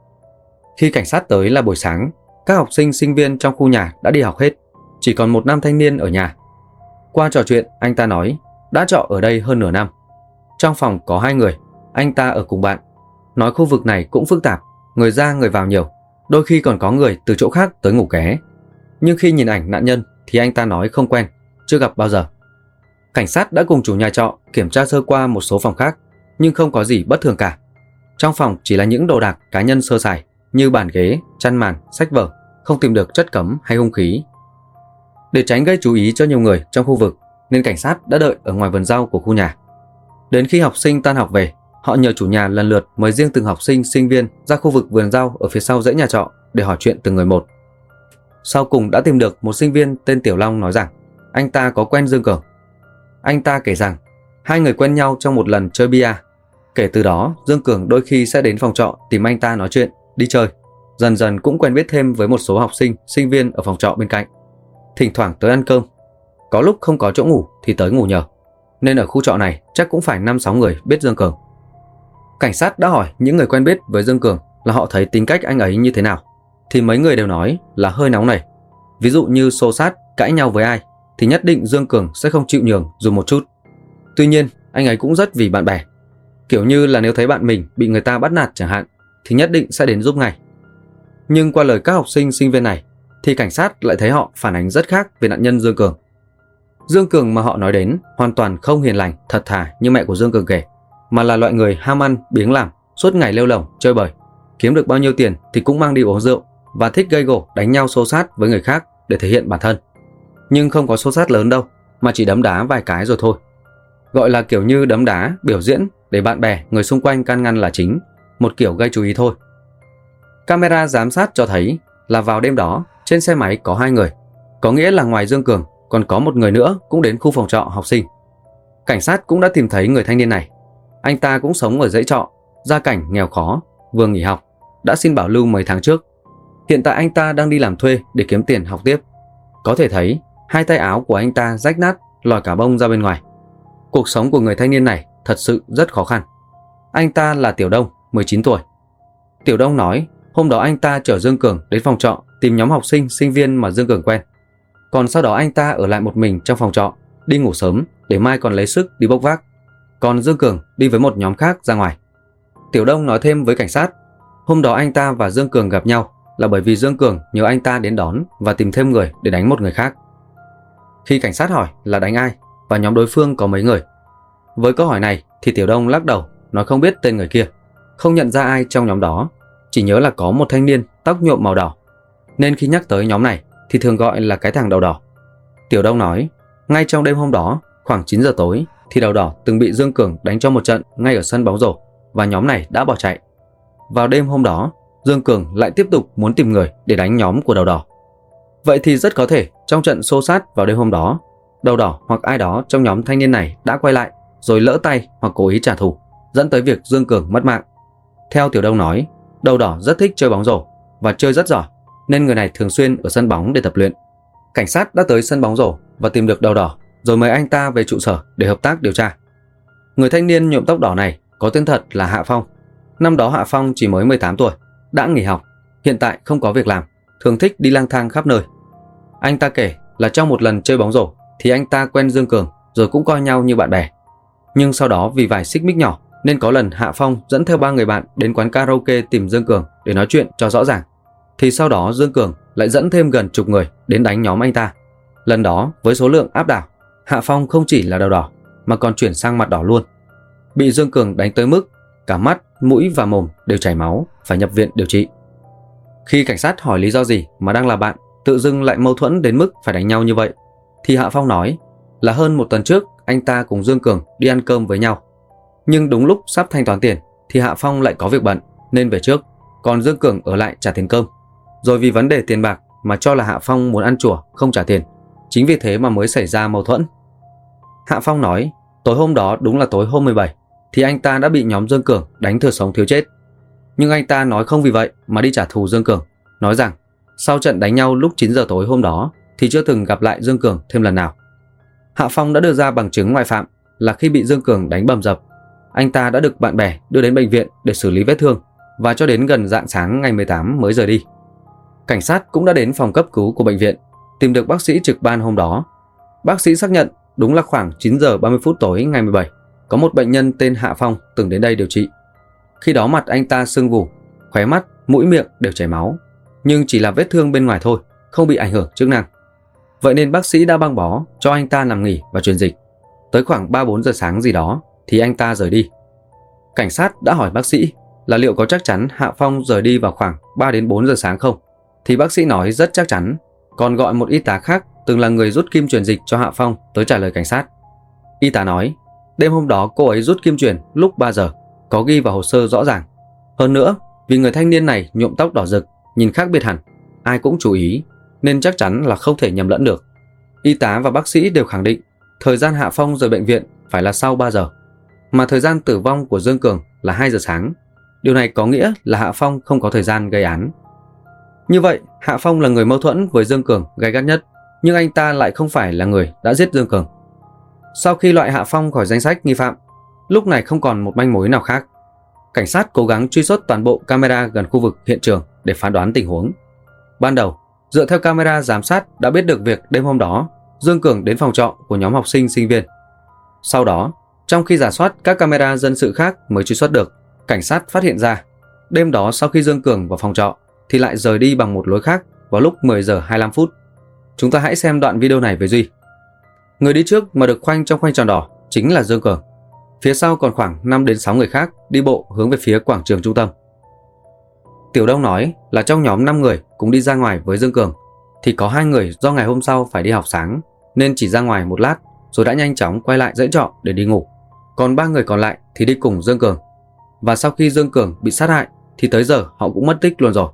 Khi cảnh sát tới là buổi sáng, các học sinh sinh viên trong khu nhà đã đi học hết, chỉ còn một nam thanh niên ở nhà. Qua trò chuyện, anh ta nói đã trọ ở đây hơn nửa năm. Trong phòng có 2 người, anh ta ở cùng bạn. Nói khu vực này cũng phức tạp, người ra người vào nhiều, đôi khi còn có người từ chỗ khác tới ngủ ké. Nhưng khi nhìn ảnh nạn nhân thì anh ta nói không quen, chưa gặp bao giờ. Cảnh sát đã cùng chủ nhà trọ kiểm tra sơ qua một số phòng khác, nhưng không có gì bất thường cả. Trong phòng chỉ là những đồ đạc cá nhân sơ sài như bàn ghế, chăn màn, sách vở, không tìm được chất cấm hay hung khí. Để tránh gây chú ý cho nhiều người trong khu vực nên cảnh sát đã đợi ở ngoài vườn rau của khu nhà. Đến khi học sinh tan học về, họ nhờ chủ nhà lần lượt mời riêng từng học sinh sinh viên ra khu vực vườn rau ở phía sau dãy nhà trọ để hỏi chuyện từng người một. Sau cùng đã tìm được một sinh viên tên Tiểu Long nói rằng anh ta có quen Dương Cường. Anh ta kể rằng hai người quen nhau trong một lần chơi bia. Kể từ đó, Dương Cường đôi khi sẽ đến phòng trọ tìm anh ta nói chuyện, đi chơi. Dần dần cũng quen biết thêm với một số học sinh, sinh viên ở phòng trọ bên cạnh. Thỉnh thoảng tới ăn cơm. Có lúc không có chỗ ngủ thì tới ngủ nhờ. Nên ở khu trọ này chắc cũng phải 5-6 người biết Dương Cường. Cảnh sát đã hỏi những người quen biết với Dương Cường là họ thấy tính cách anh ấy như thế nào. Thì mấy người đều nói là hơi nóng nảy. Ví dụ như xô xát, cãi nhau với ai thì nhất định Dương Cường sẽ không chịu nhường dù một chút. Tuy nhiên, anh ấy cũng rất vì bạn bè. Kiểu như là nếu thấy bạn mình bị người ta bắt nạt chẳng hạn thì nhất định sẽ đến giúp ngay. Nhưng qua lời các học sinh sinh viên này thì cảnh sát lại thấy họ phản ánh rất khác về nạn nhân Dương Cường. Dương Cường mà họ nói đến hoàn toàn không hiền lành, thật thà như mẹ của Dương Cường kể, mà là loại người ham ăn, biếng làm, suốt ngày lêu lổng, chơi bời, kiếm được bao nhiêu tiền thì cũng mang đi uống rượu và thích gây gổ, đánh nhau xô xát với người khác để thể hiện bản thân. Nhưng không có xô xát lớn đâu, mà chỉ đấm đá vài cái rồi thôi. Gọi là kiểu như đấm đá, biểu diễn để bạn bè, người xung quanh can ngăn là chính, một kiểu gây chú ý thôi. Camera giám sát cho thấy là vào đêm đó trên xe máy có 2 người, có nghĩa là ngoài Dương Cường còn có một người nữa cũng đến khu phòng trọ học sinh. Cảnh sát cũng đã tìm thấy người thanh niên này. Anh ta cũng sống ở dãy trọ, gia cảnh nghèo khó, vừa nghỉ học, đã xin bảo lưu mấy tháng trước. Hiện tại anh ta đang đi làm thuê để kiếm tiền học tiếp. Có thể thấy 2 tay áo của anh ta rách nát, lòi cả bông ra bên ngoài. Cuộc sống của người thanh niên này thật sự rất khó khăn. Anh ta là Tiểu Đông, 19 tuổi. Tiểu Đông nói hôm đó anh ta chở Dương Cường đến phòng trọ tìm nhóm học sinh, sinh viên mà Dương Cường quen. Còn sau đó anh ta ở lại một mình trong phòng trọ, đi ngủ sớm để mai còn lấy sức đi bốc vác. Còn Dương Cường đi với một nhóm khác ra ngoài. Tiểu Đông nói thêm với cảnh sát, hôm đó anh ta và Dương Cường gặp nhau là bởi vì Dương Cường nhờ anh ta đến đón và tìm thêm người để đánh một người khác. Khi cảnh sát hỏi là đánh ai và nhóm đối phương có mấy người, với câu hỏi này thì Tiểu Đông lắc đầu, nói không biết tên người kia, không nhận ra ai trong nhóm đó, chỉ nhớ là có một thanh niên tóc nhuộm màu đỏ, nên khi nhắc tới nhóm này thì thường gọi là cái thằng đầu đỏ. Tiểu Đông nói, ngay trong đêm hôm đó, khoảng 9 giờ tối thì đầu đỏ từng bị Dương Cường đánh cho một trận ngay ở sân bóng rổ và nhóm này đã bỏ chạy. Vào đêm hôm đó, Dương Cường lại tiếp tục muốn tìm người để đánh nhóm của đầu đỏ. Vậy thì rất có thể trong trận xô xát vào đêm hôm đó, đầu đỏ hoặc ai đó trong nhóm thanh niên này đã quay lại rồi lỡ tay hoặc cố ý trả thù, dẫn tới việc Dương Cường mất mạng. Theo Tiểu Đông nói, đầu đỏ rất thích chơi bóng rổ và chơi rất giỏi, nên người này thường xuyên ở sân bóng để tập luyện. Cảnh sát đã tới sân bóng rổ và tìm được đầu đỏ, rồi mời anh ta về trụ sở để hợp tác điều tra. Người thanh niên nhuộm tóc đỏ này có tên thật là Hạ Phong. Năm đó Hạ Phong chỉ mới 18 tuổi, đã nghỉ học, hiện tại không có việc làm, thường thích đi lang thang khắp nơi. Anh ta kể là trong một lần chơi bóng rổ thì anh ta quen Dương Cường rồi cũng coi nhau như bạn bè. Nhưng sau đó vì vài xích mích nhỏ nên có lần Hạ Phong dẫn theo 3 người bạn đến quán karaoke tìm Dương Cường để nói chuyện cho rõ ràng. Thì sau đó Dương Cường lại dẫn thêm gần chục người đến đánh nhóm anh ta. Lần đó với số lượng áp đảo, Hạ Phong không chỉ là đầu đỏ mà còn chuyển sang mặt đỏ luôn. Bị Dương Cường đánh tới mức cả mắt, mũi và mồm đều chảy máu, phải nhập viện điều trị. Khi cảnh sát hỏi lý do gì mà đang là bạn tự dưng lại mâu thuẫn đến mức phải đánh nhau như vậy, thì Hạ Phong nói là hơn một tuần trước anh ta cùng Dương Cường đi ăn cơm với nhau. Nhưng đúng lúc sắp thanh toán tiền thì Hạ Phong lại có việc bận nên về trước, còn Dương Cường ở lại trả tiền cơm. Rồi vì vấn đề tiền bạc mà cho là Hạ Phong muốn ăn chùa không trả tiền, chính vì thế mà mới xảy ra mâu thuẫn. Hạ Phong nói tối hôm đó đúng là tối hôm 17 thì anh ta đã bị nhóm Dương Cường đánh thừa sống thiếu chết. Nhưng anh ta nói không vì vậy mà đi trả thù Dương Cường, nói rằng sau trận đánh nhau lúc 9 giờ tối hôm đó thì chưa từng gặp lại Dương Cường thêm lần nào. Hạ Phong đã đưa ra bằng chứng ngoại phạm là khi bị Dương Cường đánh bầm dập, anh ta đã được bạn bè đưa đến bệnh viện để xử lý vết thương và cho đến gần rạng sáng ngày 18 mới rời đi. Cảnh sát cũng đã đến phòng cấp cứu của bệnh viện, tìm được bác sĩ trực ban hôm đó. Bác sĩ xác nhận đúng là khoảng 9 giờ 30 phút tối ngày 17, có một bệnh nhân tên Hạ Phong từng đến đây điều trị. Khi đó mặt anh ta sưng vù, khóe mắt, mũi miệng đều chảy máu, nhưng chỉ là vết thương bên ngoài thôi, không bị ảnh hưởng chức năng. Vậy nên bác sĩ đã băng bó cho anh ta nằm nghỉ và truyền dịch. Tới khoảng 3-4 giờ sáng gì đó thì anh ta rời đi. Cảnh sát đã hỏi bác sĩ là liệu có chắc chắn Hạ Phong rời đi vào khoảng 3-4 giờ sáng không? Thì bác sĩ nói rất chắc chắn, còn gọi một y tá khác từng là người rút kim truyền dịch cho Hạ Phong tới trả lời cảnh sát. Y tá nói, đêm hôm đó cô ấy rút kim truyền lúc 3 giờ, có ghi vào hồ sơ rõ ràng. Hơn nữa, vì người thanh niên này nhuộm tóc đỏ rực, nhìn khác biệt hẳn, ai cũng chú ý, nên chắc chắn là không thể nhầm lẫn được. Y tá và bác sĩ đều khẳng định thời gian Hạ Phong rời bệnh viện phải là sau 3 giờ, mà thời gian tử vong của Dương Cường là 2 giờ sáng. Điều này có nghĩa là Hạ Phong không có thời gian gây án. Như vậy, Hạ Phong là người mâu thuẫn với Dương Cường gay gắt nhất, nhưng anh ta lại không phải là người đã giết Dương Cường. Sau khi loại Hạ Phong khỏi danh sách nghi phạm, lúc này không còn một manh mối nào khác. Cảnh sát cố gắng truy xuất toàn bộ camera gần khu vực hiện trường để phán đoán tình huống. Ban đầu, dựa theo camera giám sát đã biết được việc đêm hôm đó Dương Cường đến phòng trọ của nhóm học sinh sinh viên. Sau đó, Trong khi rà soát các camera dân sự khác mới truy xuất được, cảnh sát phát hiện ra đêm đó sau khi Dương Cường vào phòng trọ thì lại rời đi bằng một lối khác vào lúc 10 giờ 25 phút. Chúng ta hãy xem đoạn video này với Duy. Người đi trước mà được khoanh trong khoanh tròn đỏ chính là Dương Cường. Phía sau còn khoảng 5 đến 6 người khác đi bộ hướng về phía quảng trường trung tâm. Tiểu Đông nói là trong nhóm 5 người cùng đi ra ngoài với Dương Cường thì có 2 người do ngày hôm sau phải đi học sáng nên chỉ ra ngoài một lát rồi đã nhanh chóng quay lại dãy trọ để đi ngủ. Còn 3 người còn lại thì đi cùng Dương Cường. Và sau khi Dương Cường bị sát hại thì tới giờ họ cũng mất tích luôn rồi.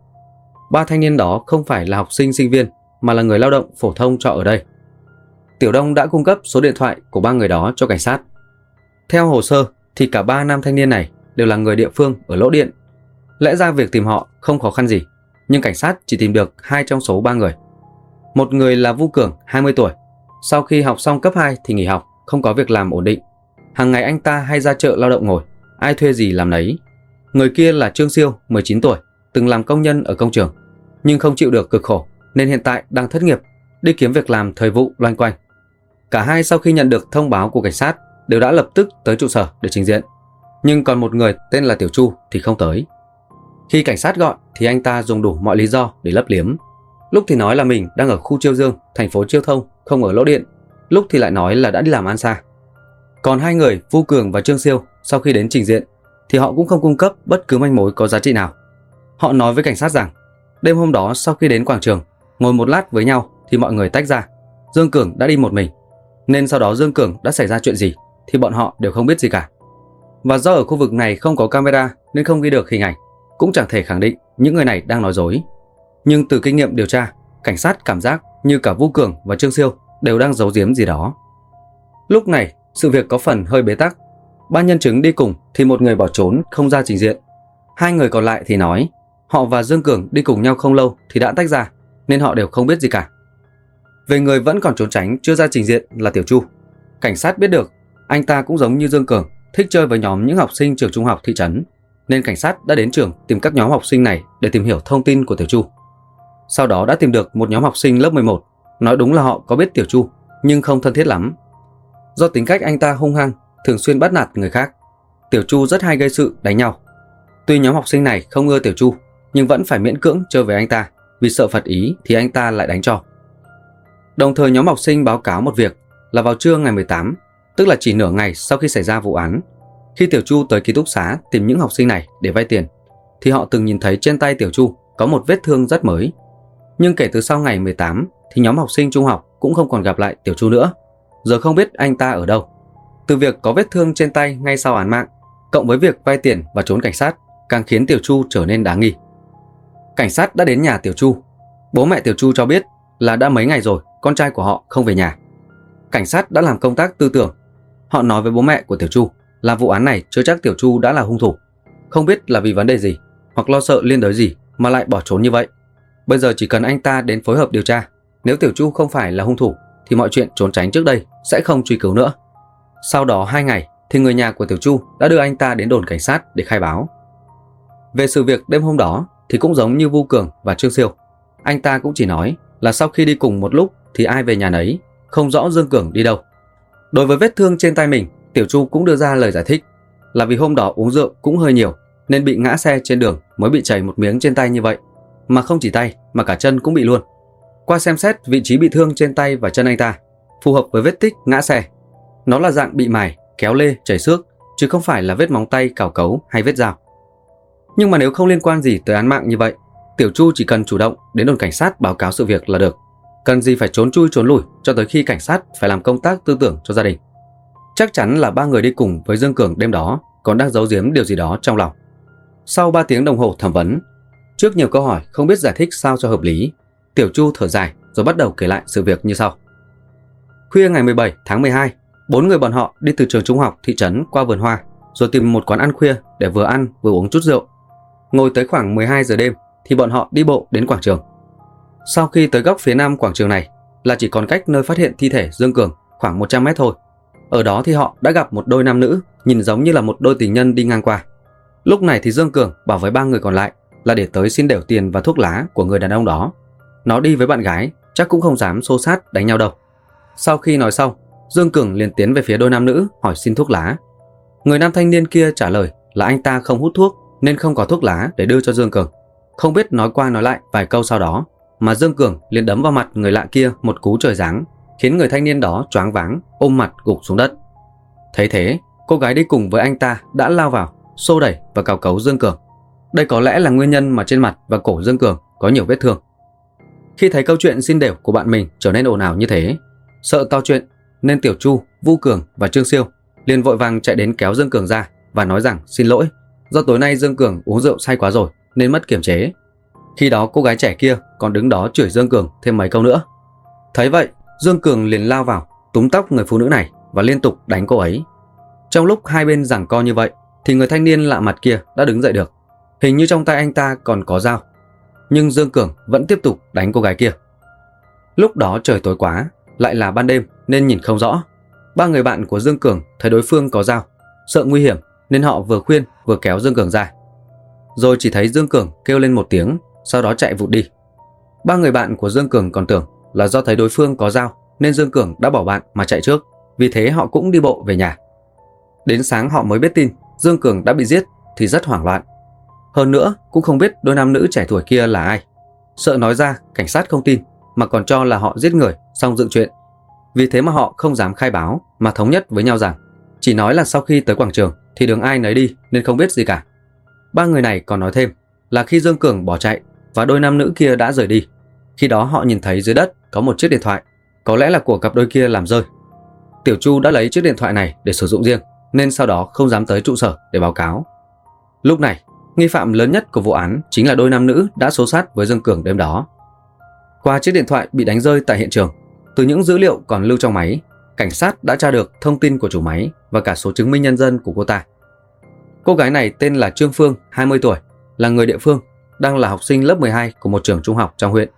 3 thanh niên đó không phải là học sinh sinh viên mà là người lao động phổ thông trọ ở đây. Tiểu Đông đã cung cấp số điện thoại của 3 người đó cho cảnh sát. Theo hồ sơ thì cả 3 nam thanh niên này đều là người địa phương ở Lỗ Điện. Lẽ ra việc tìm họ không khó khăn gì, nhưng cảnh sát chỉ tìm được 2 trong số 3 người. Một người là Vu Cường, 20 tuổi. Sau khi học xong cấp 2 thì nghỉ học, không có việc làm ổn định. Hàng ngày anh ta hay ra chợ lao động ngồi, ai thuê gì làm nấy. Người kia là Trương Siêu, 19 tuổi, từng làm công nhân ở công trường, nhưng không chịu được cực khổ nên hiện tại đang thất nghiệp, đi kiếm việc làm thời vụ loanh quanh. Cả hai sau khi nhận được thông báo của cảnh sát đều đã lập tức tới trụ sở để trình diện. Nhưng còn một người tên là Tiểu Chu thì không tới. Khi cảnh sát gọi thì anh ta dùng đủ mọi lý do để lấp liếm. Lúc thì nói là mình đang ở khu Chiêu Dương, thành phố Chiêu Thông, không ở Lỗ Điện. Lúc thì lại nói là đã đi làm ăn xa. Còn 2 người Vu Cường và Trương Siêu sau khi đến trình diện thì họ cũng không cung cấp bất cứ manh mối có giá trị nào. Họ nói với cảnh sát rằng đêm hôm đó sau khi đến quảng trường ngồi một lát với nhau thì mọi người tách ra. Dương Cường đã đi một mình, nên sau đó Dương Cường đã xảy ra chuyện gì thì bọn họ đều không biết gì cả. Và do ở khu vực này không có camera nên không ghi được hình ảnh, cũng chẳng thể khẳng định những người này đang nói dối. Nhưng từ kinh nghiệm điều tra, cảnh sát cảm giác như cả Vu Cường và Trương Siêu đều đang giấu giếm gì đó. Lúc này sự việc có phần hơi bế tắc. 3 nhân chứng đi cùng thì một người bỏ trốn không ra trình diện. 2 người còn lại thì nói họ và Dương Cường đi cùng nhau không lâu thì đã tách ra, nên họ đều không biết gì cả. Về người vẫn còn trốn tránh chưa ra trình diện là Tiểu Chu. Cảnh sát biết được anh ta cũng giống như Dương Cường, thích chơi với nhóm những học sinh trường trung học thị trấn, nên cảnh sát đã đến trường tìm các nhóm học sinh này để tìm hiểu thông tin của Tiểu Chu. Sau đó đã tìm được một nhóm học sinh lớp 11, nói đúng là họ có biết Tiểu Chu nhưng không thân thiết lắm. Do tính cách anh ta hung hăng, thường xuyên bắt nạt người khác, Tiểu Chu rất hay gây sự đánh nhau. Tuy nhóm học sinh này không ưa Tiểu Chu nhưng vẫn phải miễn cưỡng chơi với anh ta, vì sợ phật ý thì anh ta lại đánh cho. Đồng thời nhóm học sinh báo cáo một việc là vào trưa ngày 18, tức là chỉ nửa ngày sau khi xảy ra vụ án, khi Tiểu Chu tới ký túc xá tìm những học sinh này để vay tiền, thì họ từng nhìn thấy trên tay Tiểu Chu có một vết thương rất mới. Nhưng kể từ sau ngày 18 thì nhóm học sinh trung học cũng không còn gặp lại Tiểu Chu nữa, giờ không biết anh ta ở đâu. Từ việc có vết thương trên tay ngay sau án mạng, cộng với việc vay tiền và trốn cảnh sát, càng khiến Tiểu Chu trở nên đáng nghi. Cảnh sát đã đến nhà Tiểu Chu. Bố mẹ Tiểu Chu cho biết là đã mấy ngày rồi con trai của họ không về nhà. Cảnh sát đã làm công tác tư tưởng. Họ nói với bố mẹ của Tiểu Chu là vụ án này chưa chắc Tiểu Chu đã là hung thủ, không biết là vì vấn đề gì hoặc lo sợ liên đới gì mà lại bỏ trốn như vậy. Bây giờ chỉ cần anh ta đến phối hợp điều tra, nếu Tiểu Chu không phải là hung thủ thì mọi chuyện trốn tránh trước đây sẽ không truy cứu nữa. Sau đó 2 ngày thì người nhà của Tiểu Chu đã đưa anh ta đến đồn cảnh sát để khai báo. Về sự việc đêm hôm đó thì cũng giống như Vu Cường và Trương Siêu, anh ta cũng chỉ nói là sau khi đi cùng một lúc thì ai về nhà nấy, không rõ Dương Cường đi đâu. Đối với vết thương trên tay mình, Tiểu Chu cũng đưa ra lời giải thích là vì hôm đó uống rượu cũng hơi nhiều nên bị ngã xe trên đường mới bị chảy một miếng trên tay như vậy, mà không chỉ tay mà cả chân cũng bị luôn. Qua xem xét vị trí bị thương trên tay và chân anh ta phù hợp với vết tích ngã xe, nó là dạng bị mài, kéo lê, chảy xước, chứ không phải là vết móng tay cào cấu hay vết dao. Nhưng mà nếu không liên quan gì tới án mạng như vậy, Tiểu Chu chỉ cần chủ động đến đồn cảnh sát báo cáo sự việc là được, cần gì phải trốn chui trốn lủi cho tới khi cảnh sát phải làm công tác tư tưởng cho gia đình. Chắc chắn là 3 người đi cùng với Dương Cường đêm đó còn đang giấu giếm điều gì đó trong lòng. Sau 3 tiếng đồng hồ thẩm vấn, trước nhiều câu hỏi không biết giải thích sao cho hợp lý, Tiểu Chu thở dài rồi bắt đầu kể lại sự việc như sau. Khuya ngày 17 tháng 12, 4 người bọn họ đi từ trường trung học thị trấn qua vườn hoa, rồi tìm một quán ăn khuya để vừa ăn vừa uống chút rượu. Ngồi tới khoảng 12 giờ đêm thì bọn họ đi bộ đến quảng trường. Sau khi tới góc phía nam quảng trường này là chỉ còn cách nơi phát hiện thi thể Dương Cường khoảng 100 mét thôi. Ở đó thì họ đã gặp một đôi nam nữ nhìn giống như là một đôi tình nhân đi ngang qua. Lúc này thì Dương Cường bảo với 3 người còn lại là để tới xin đểu tiền và thuốc lá của người đàn ông đó. Nó đi với bạn gái chắc cũng không dám xô xát đánh nhau đâu. Sau khi nói xong Dương Cường liền tiến về phía đôi nam nữ hỏi xin thuốc lá. Người nam thanh niên kia trả lời là anh ta không hút thuốc nên không có thuốc lá để đưa cho Dương Cường. Không biết nói qua nói lại vài câu sau đó mà Dương Cường liền đấm vào mặt người lạ kia một cú trời giáng, khiến người thanh niên đó choáng váng, ôm mặt gục xuống đất. Thấy thế, cô gái đi cùng với anh ta đã lao vào, xô đẩy và cào cấu Dương Cường. Đây có lẽ là nguyên nhân mà trên mặt và cổ Dương Cường có nhiều vết thương. Khi thấy câu chuyện xin đều của bạn mình trở nên ồn ào như thế, sợ to chuyện nên Tiểu Chu, Vu Cường và Trương Siêu liền vội vàng chạy đến kéo Dương Cường ra và nói rằng xin lỗi, do tối nay Dương Cường uống rượu say quá rồi nên mất kiềm chế. Khi đó cô gái trẻ kia còn đứng đó chửi Dương Cường thêm mấy câu nữa. Thấy vậy, Dương Cường liền lao vào, túm tóc người phụ nữ này và liên tục đánh cô ấy. Trong lúc hai bên giằng co như vậy thì người thanh niên lạ mặt kia đã đứng dậy được. Hình như trong tay anh ta còn có dao. Nhưng Dương Cường vẫn tiếp tục đánh cô gái kia. Lúc đó trời tối quá, lại là ban đêm nên nhìn không rõ. Ba người bạn của Dương Cường thấy đối phương có dao, sợ nguy hiểm nên họ vừa khuyên vừa kéo Dương Cường ra. Rồi chỉ thấy Dương Cường kêu lên một tiếng, sau đó chạy vụt đi. Ba người bạn của Dương Cường còn tưởng là do thấy đối phương có dao nên Dương Cường đã bỏ bạn mà chạy trước, vì thế họ cũng đi bộ về nhà. Đến sáng họ mới biết tin Dương Cường đã bị giết thì rất hoảng loạn. Hơn nữa cũng không biết đôi nam nữ trẻ tuổi kia là ai. Sợ nói ra cảnh sát không tin mà còn cho là họ giết người xong dựng chuyện. Vì thế mà họ không dám khai báo mà thống nhất với nhau rằng chỉ nói là sau khi tới quảng trường thì đường ai nấy đi nên không biết gì cả. Ba người này còn nói thêm là khi Dương Cường bỏ chạy và đôi nam nữ kia đã rời đi, khi đó họ nhìn thấy dưới đất có một chiếc điện thoại, có lẽ là của cặp đôi kia làm rơi. Tiểu Chu đã lấy chiếc điện thoại này để sử dụng riêng nên sau đó không dám tới trụ sở để báo cáo. Lúc này, nghi phạm lớn nhất của vụ án chính là đôi nam nữ đã xô xát với Dương Cường đêm đó. Qua chiếc điện thoại bị đánh rơi tại hiện trường, từ những dữ liệu còn lưu trong máy, cảnh sát đã tra được thông tin của chủ máy và cả số chứng minh nhân dân của cô ta. Cô gái này tên là Trương Phương, 20 tuổi, là người địa phương, đang là học sinh lớp 12 của một trường trung học trong huyện.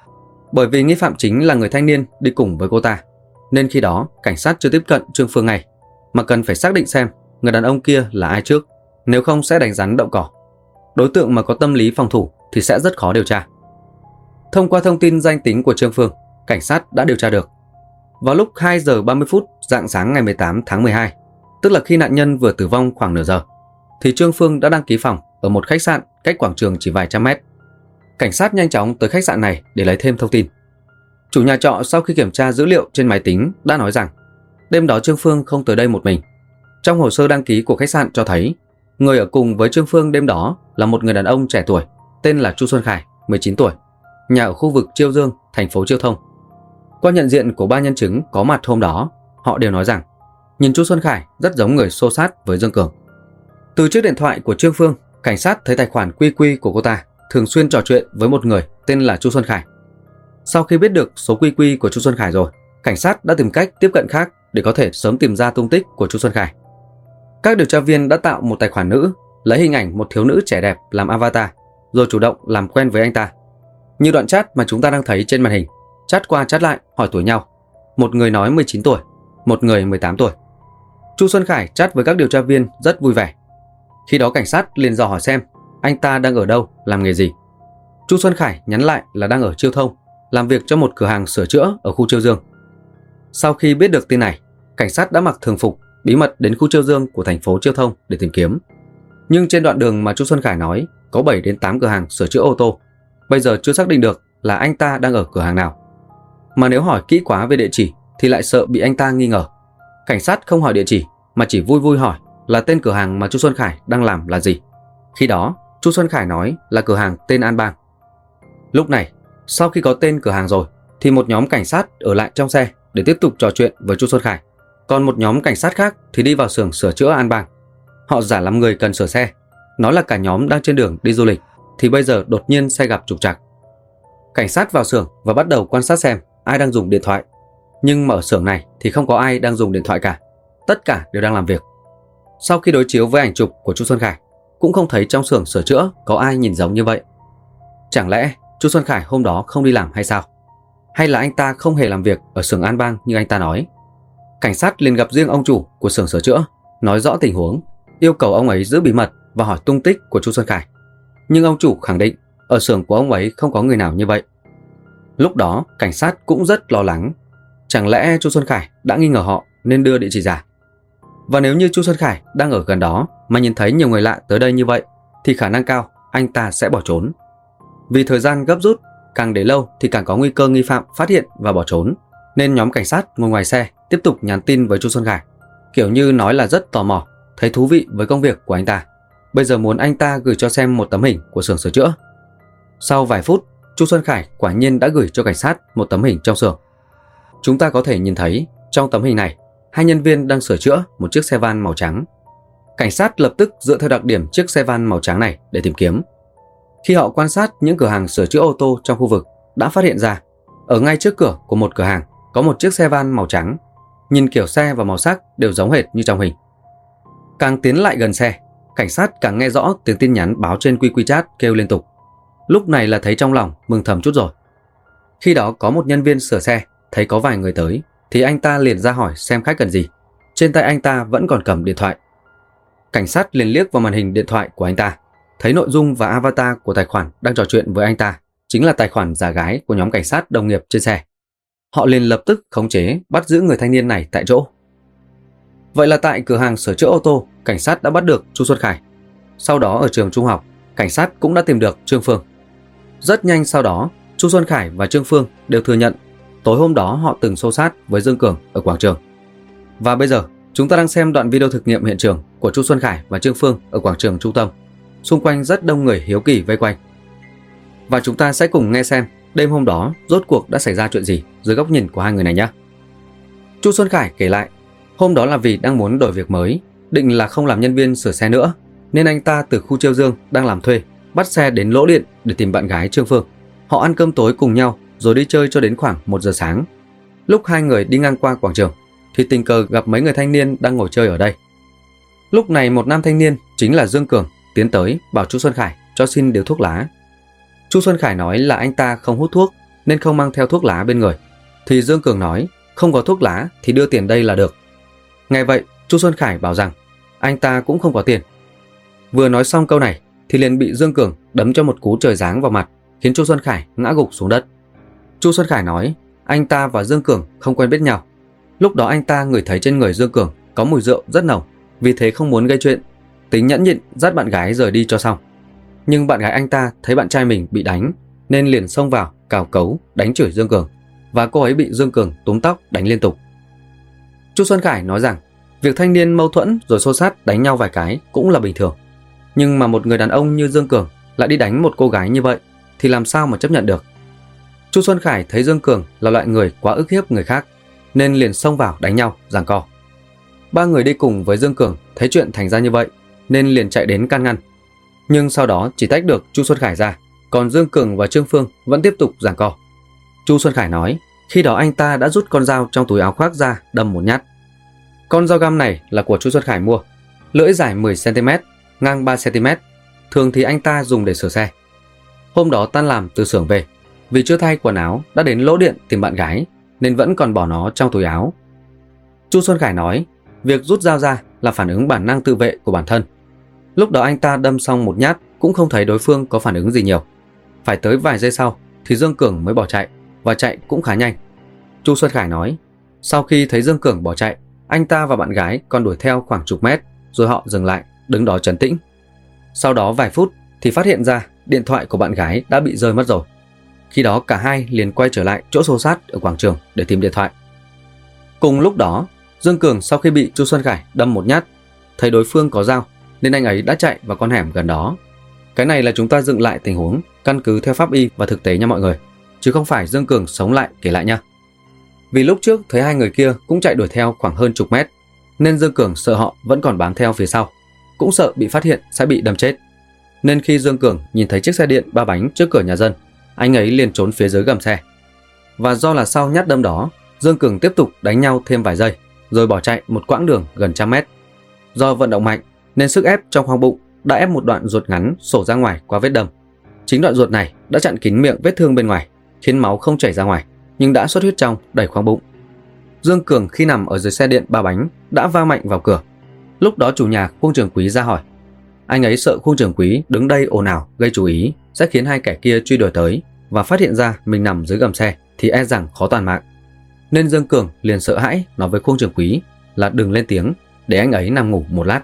Bởi vì nghi phạm chính là người thanh niên đi cùng với cô ta, nên khi đó cảnh sát chưa tiếp cận Trương Phương ngay, mà cần phải xác định xem người đàn ông kia là ai trước, nếu không sẽ đánh rắn động cỏ. Đối tượng mà có tâm lý phòng thủ thì sẽ rất khó điều tra. Thông qua thông tin danh tính của Trương Phương, cảnh sát đã điều tra được. Vào lúc 2 giờ 30 phút rạng sáng ngày 18 tháng 12, tức là khi nạn nhân vừa tử vong khoảng nửa giờ, thì Trương Phương đã đăng ký phòng ở một khách sạn cách quảng trường chỉ vài trăm mét. Cảnh sát nhanh chóng tới khách sạn này để lấy thêm thông tin. Chủ nhà trọ sau khi kiểm tra dữ liệu trên máy tính đã nói rằng đêm đó Trương Phương không tới đây một mình. Trong hồ sơ đăng ký của khách sạn cho thấy người ở cùng với Trương Phương đêm đó là một người đàn ông trẻ tuổi tên là Chu Xuân Khải, 19 tuổi, nhà ở khu vực Chiêu Dương, thành phố Chiêu Thông. Qua nhận diện của ba nhân chứng có mặt hôm đó, họ đều nói rằng nhìn Chu Xuân Khải rất giống người xô xát với Dương Cường. Từ chiếc điện thoại của Trương Phương, cảnh sát thấy tài khoản QQ của cô ta thường xuyên trò chuyện với một người tên là Chu Xuân Khải. Sau khi biết được số QQ của Chu Xuân Khải rồi, cảnh sát đã tìm cách tiếp cận khác để có thể sớm tìm ra tung tích của Chu Xuân Khải. Các điều tra viên đã tạo một tài khoản nữ, lấy hình ảnh một thiếu nữ trẻ đẹp làm avatar, rồi chủ động làm quen với anh ta. Như đoạn chat mà chúng ta đang thấy trên màn hình, chat qua chat lại hỏi tuổi nhau. Một người nói 19 tuổi, một người 18 tuổi. Chu Xuân Khải chat với các điều tra viên rất vui vẻ. Khi đó cảnh sát liền dò hỏi xem anh ta đang ở đâu, làm nghề gì. Chu Xuân Khải nhắn lại là đang ở Chiêu Thông, làm việc cho một cửa hàng sửa chữa ở khu Chiêu Dương. Sau khi biết được tin này, cảnh sát đã mặc thường phục bí mật đến khu Chiêu Dương của thành phố Chiêu Thông để tìm kiếm. Nhưng trên đoạn đường mà Chu Xuân Khải nói có 7 đến 8 cửa hàng sửa chữa ô tô. Bây giờ chưa xác định được là anh ta đang ở cửa hàng nào. Mà nếu hỏi kỹ quá về địa chỉ thì lại sợ bị anh ta nghi ngờ. Cảnh sát không hỏi địa chỉ mà chỉ vui vui hỏi là tên cửa hàng mà Chu Xuân Khải đang làm là gì. Khi đó Chu Xuân Khải nói là cửa hàng tên An Bang. Lúc này, sau khi có tên cửa hàng rồi thì một nhóm cảnh sát ở lại trong xe để tiếp tục trò chuyện với Chu Xuân Khải. Còn một nhóm cảnh sát khác thì đi vào xưởng sửa chữa An Bang. Họ giả làm người cần sửa xe, nói là cả nhóm đang trên đường đi du lịch thì bây giờ đột nhiên xe gặp trục trặc. Cảnh sát vào xưởng và bắt đầu quan sát xem ai đang dùng điện thoại. Nhưng mà ở xưởng này thì không có ai đang dùng điện thoại cả. Tất cả đều đang làm việc. Sau khi đối chiếu với ảnh chụp của Chu Xuân Khải, cũng không thấy trong xưởng sửa chữa có ai nhìn giống như vậy. Chẳng lẽ Chu Xuân Khải hôm đó không đi làm hay sao? Hay là anh ta không hề làm việc ở xưởng An Bang như anh ta nói? Cảnh sát liền gặp riêng ông chủ của xưởng sửa chữa, nói rõ tình huống, yêu cầu ông ấy giữ bí mật và hỏi tung tích của Chu Xuân Khải. Nhưng ông chủ khẳng định ở xưởng của ông ấy không có người nào như vậy. Lúc đó cảnh sát cũng rất lo lắng. Chẳng lẽ Chu Xuân Khải đã nghi ngờ họ nên đưa địa chỉ giả? Và nếu như Chu Xuân Khải đang ở gần đó mà nhìn thấy nhiều người lạ tới đây như vậy thì khả năng cao anh ta sẽ bỏ trốn. Vì thời gian gấp rút, càng để lâu thì càng có nguy cơ nghi phạm phát hiện và bỏ trốn, nên nhóm cảnh sát ngồi ngoài xe tiếp tục nhắn tin với Chu Xuân Khải, kiểu như nói là rất tò mò, thấy thú vị với công việc của anh ta. Bây giờ muốn anh ta gửi cho xem một tấm hình của xưởng sửa chữa. Sau vài phút, Chu Xuân Khải quả nhiên đã gửi cho cảnh sát một tấm hình trong xưởng. Chúng ta có thể nhìn thấy trong tấm hình này, hai nhân viên đang sửa chữa một chiếc xe van màu trắng. Cảnh sát lập tức dựa theo đặc điểm chiếc xe van màu trắng này để tìm kiếm. Khi họ quan sát những cửa hàng sửa chữa ô tô trong khu vực, đã phát hiện ra ở ngay trước cửa của một cửa hàng có một chiếc xe van màu trắng. Nhìn kiểu xe và màu sắc đều giống hệt như trong hình. Càng tiến lại gần xe, cảnh sát càng nghe rõ tiếng tin nhắn báo trên QQ chat kêu liên tục. Lúc này là thấy trong lòng mừng thầm chút rồi. Khi đó có một nhân viên sửa xe thấy có vài người tới thì anh ta liền ra hỏi xem khách cần gì. Trên tay anh ta vẫn còn cầm điện thoại. Cảnh sát liền liếc vào màn hình điện thoại của anh ta, thấy nội dung và avatar của tài khoản đang trò chuyện với anh ta chính là tài khoản giả gái của nhóm cảnh sát đồng nghiệp trên xe. Họ liền lập tức khống chế bắt giữ người thanh niên này tại chỗ. Vậy là tại cửa hàng sửa chữa ô tô, cảnh sát đã bắt được Chu Xuân Khải. Sau đó ở trường trung học, cảnh sát cũng đã tìm được Trương Phương. Rất nhanh sau đó, Chu Xuân Khải và Trương Phương đều thừa nhận tối hôm đó họ từng xô xát với Dương Cường ở quảng trường. Và bây giờ, chúng ta đang xem đoạn video thực nghiệm hiện trường của Chu Xuân Khải và Trương Phương ở quảng trường trung tâm. Xung quanh rất đông người hiếu kỳ vây quanh. Và chúng ta sẽ cùng nghe xem đêm hôm đó rốt cuộc đã xảy ra chuyện gì dưới góc nhìn của hai người này nhé. Chu Xuân Khải kể lại, hôm đó là vì đang muốn đổi việc mới, định là không làm nhân viên sửa xe nữa, nên anh ta từ khu Chiêu Dương đang làm thuê, bắt xe đến Lỗ Điện để tìm bạn gái Trương Phương. Họ ăn cơm tối cùng nhau rồi đi chơi cho đến khoảng 1 giờ sáng. Lúc hai người đi ngang qua quảng trường thì tình cờ gặp mấy người thanh niên đang ngồi chơi ở đây. Lúc này một nam thanh niên chính là Dương Cường tiến tới bảo Chu Xuân Khải cho xin điếu thuốc lá. Chu Xuân Khải nói là anh ta không hút thuốc nên không mang theo thuốc lá bên người. Thì Dương Cường nói không có thuốc lá thì đưa tiền đây là được. Nghe vậy, Chu Xuân Khải bảo rằng anh ta cũng không có tiền. Vừa nói xong câu này thì liền bị Dương Cường đấm cho một cú trời giáng vào mặt, khiến Chu Xuân Khải ngã gục xuống đất. Chu Xuân Khải nói anh ta và Dương Cường không quen biết nhau. Lúc đó anh ta ngửi thấy trên người Dương Cường có mùi rượu rất nồng, vì thế không muốn gây chuyện, tính nhẫn nhịn dắt bạn gái rời đi cho xong. Nhưng bạn gái anh ta thấy bạn trai mình bị đánh nên liền xông vào cào cấu đánh chửi Dương Cường, và cô ấy bị Dương Cường túm tóc đánh liên tục. Chu Xuân Khải nói rằng việc thanh niên mâu thuẫn rồi xô xát đánh nhau vài cái cũng là bình thường, nhưng mà một người đàn ông như Dương Cường lại đi đánh một cô gái như vậy thì làm sao mà chấp nhận được. Chu Xuân Khải thấy Dương Cường là loại người quá ức hiếp người khác nên liền xông vào đánh nhau giằng co. Ba người đi cùng với Dương Cường thấy chuyện thành ra như vậy nên liền chạy đến can ngăn, nhưng sau đó chỉ tách được Chu Xuân Khải ra, còn Dương Cường và Trương Phương vẫn tiếp tục giằng co. Chu Xuân Khải nói khi đó anh ta đã rút con dao trong túi áo khoác ra đâm một nhát. Con dao găm này là của Chu Xuân Khải mua, lưỡi dài 10 cm, ngang 3 cm, thường thì anh ta dùng để sửa xe. Hôm đó tan làm từ xưởng về, vì chưa thay quần áo đã đến Lỗ Điện tìm bạn gái nên vẫn còn bỏ nó trong túi áo. Chu Xuân Khải nói việc rút dao ra là phản ứng bản năng tự vệ của bản thân. Lúc đó anh ta đâm xong một nhát cũng không thấy đối phương có phản ứng gì nhiều. Phải tới vài giây sau thì Dương Cường mới bỏ chạy, và chạy cũng khá nhanh. Chu Xuân Khải nói sau khi thấy Dương Cường bỏ chạy, anh ta và bạn gái còn đuổi theo khoảng chục mét, rồi họ dừng lại đứng đó trấn tĩnh. Sau đó vài phút thì phát hiện ra điện thoại của bạn gái đã bị rơi mất rồi. Khi đó cả hai liền quay trở lại chỗ xô xát ở quảng trường để tìm điện thoại. Cùng lúc đó, Dương Cường sau khi bị Chu Xuân Khải đâm một nhát, thấy đối phương có dao nên anh ấy đã chạy vào con hẻm gần đó. Cái này là chúng ta dựng lại tình huống căn cứ theo pháp y và thực tế nha mọi người, chứ không phải Dương Cường sống lại kể lại nha. Vì lúc trước thấy hai người kia cũng chạy đuổi theo khoảng hơn chục mét, nên Dương Cường sợ họ vẫn còn bám theo phía sau, cũng sợ bị phát hiện sẽ bị đâm chết. Nên khi Dương Cường nhìn thấy chiếc xe điện 3 bánh trước cửa nhà dân, anh ấy liền trốn phía dưới gầm xe. Và do là sau nhát đâm đó, Dương Cường tiếp tục đánh nhau thêm vài giây, rồi bỏ chạy một quãng đường gần 100 mét. Do vận động mạnh nên sức ép trong khoang bụng đã ép một đoạn ruột ngắn sổ ra ngoài qua vết đâm. Chính đoạn ruột này đã chặn kín miệng vết thương bên ngoài, khiến máu không chảy ra ngoài, nhưng đã xuất huyết trong đẩy khoang bụng. Dương Cường khi nằm ở dưới xe điện 3 bánh đã va mạnh vào cửa. Lúc đó chủ nhà Khuông Trường Quý ra hỏi. Anh ấy sợ Khuông Trường Quý đứng đây ồn ào gây chú ý sẽ khiến hai kẻ kia truy đuổi tới và phát hiện ra mình nằm dưới gầm xe thì e rằng khó toàn mạng. nên Dương Cường liền sợ hãi nói với Khuông trưởng quỹ là đừng lên tiếng, để anh ấy nằm ngủ một lát.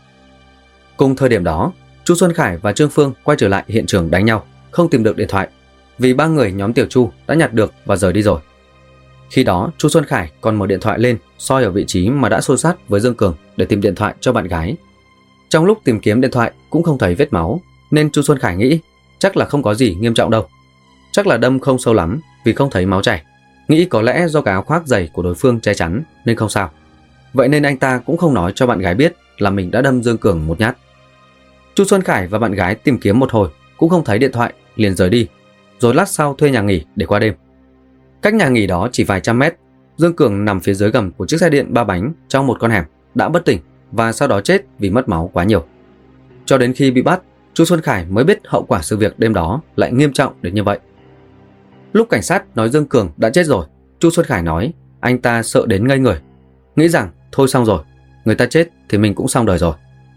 Cùng thời điểm đó, Chu Xuân Khải và Trương Phương quay trở lại hiện trường đánh nhau, không tìm được điện thoại, vì ba người nhóm Tiểu Chu đã nhặt được và rời đi rồi. Khi đó, Chu Xuân Khải còn mở điện thoại lên soi ở vị trí mà đã xô sát với Dương Cường để tìm điện thoại cho bạn gái. Trong lúc tìm kiếm điện thoại cũng không thấy vết máu, nên Chu Xuân Khải nghĩ chắc là không có gì nghiêm trọng đâu. Chắc là đâm không sâu lắm vì không thấy máu chảy, nghĩ có lẽ do cái áo khoác dày của đối phương che chắn nên không sao. Vậy nên anh ta cũng không nói cho bạn gái biết là mình đã đâm Dương Cường một nhát. Chu Xuân Khải và bạn gái tìm kiếm một hồi cũng không thấy điện thoại, liền rời đi, rồi lát sau thuê nhà nghỉ để qua đêm. Cách nhà nghỉ đó chỉ vài trăm mét, Dương Cường nằm phía dưới gầm của chiếc xe điện 3 bánh trong một con hẻm, đã bất tỉnh và sau đó chết vì mất máu quá nhiều. Cho đến khi bị bắt, Chu Xuân Khải mới biết hậu quả sự việc đêm đó lại nghiêm trọng đến như vậy. Lúc cảnh sát nói Dương Cường đã chết rồi, Chu Xuân Khải nói anh ta sợ đến ngây người, nghĩ rằng thôi xong rồi, người ta chết thì mình cũng xong đời rồi.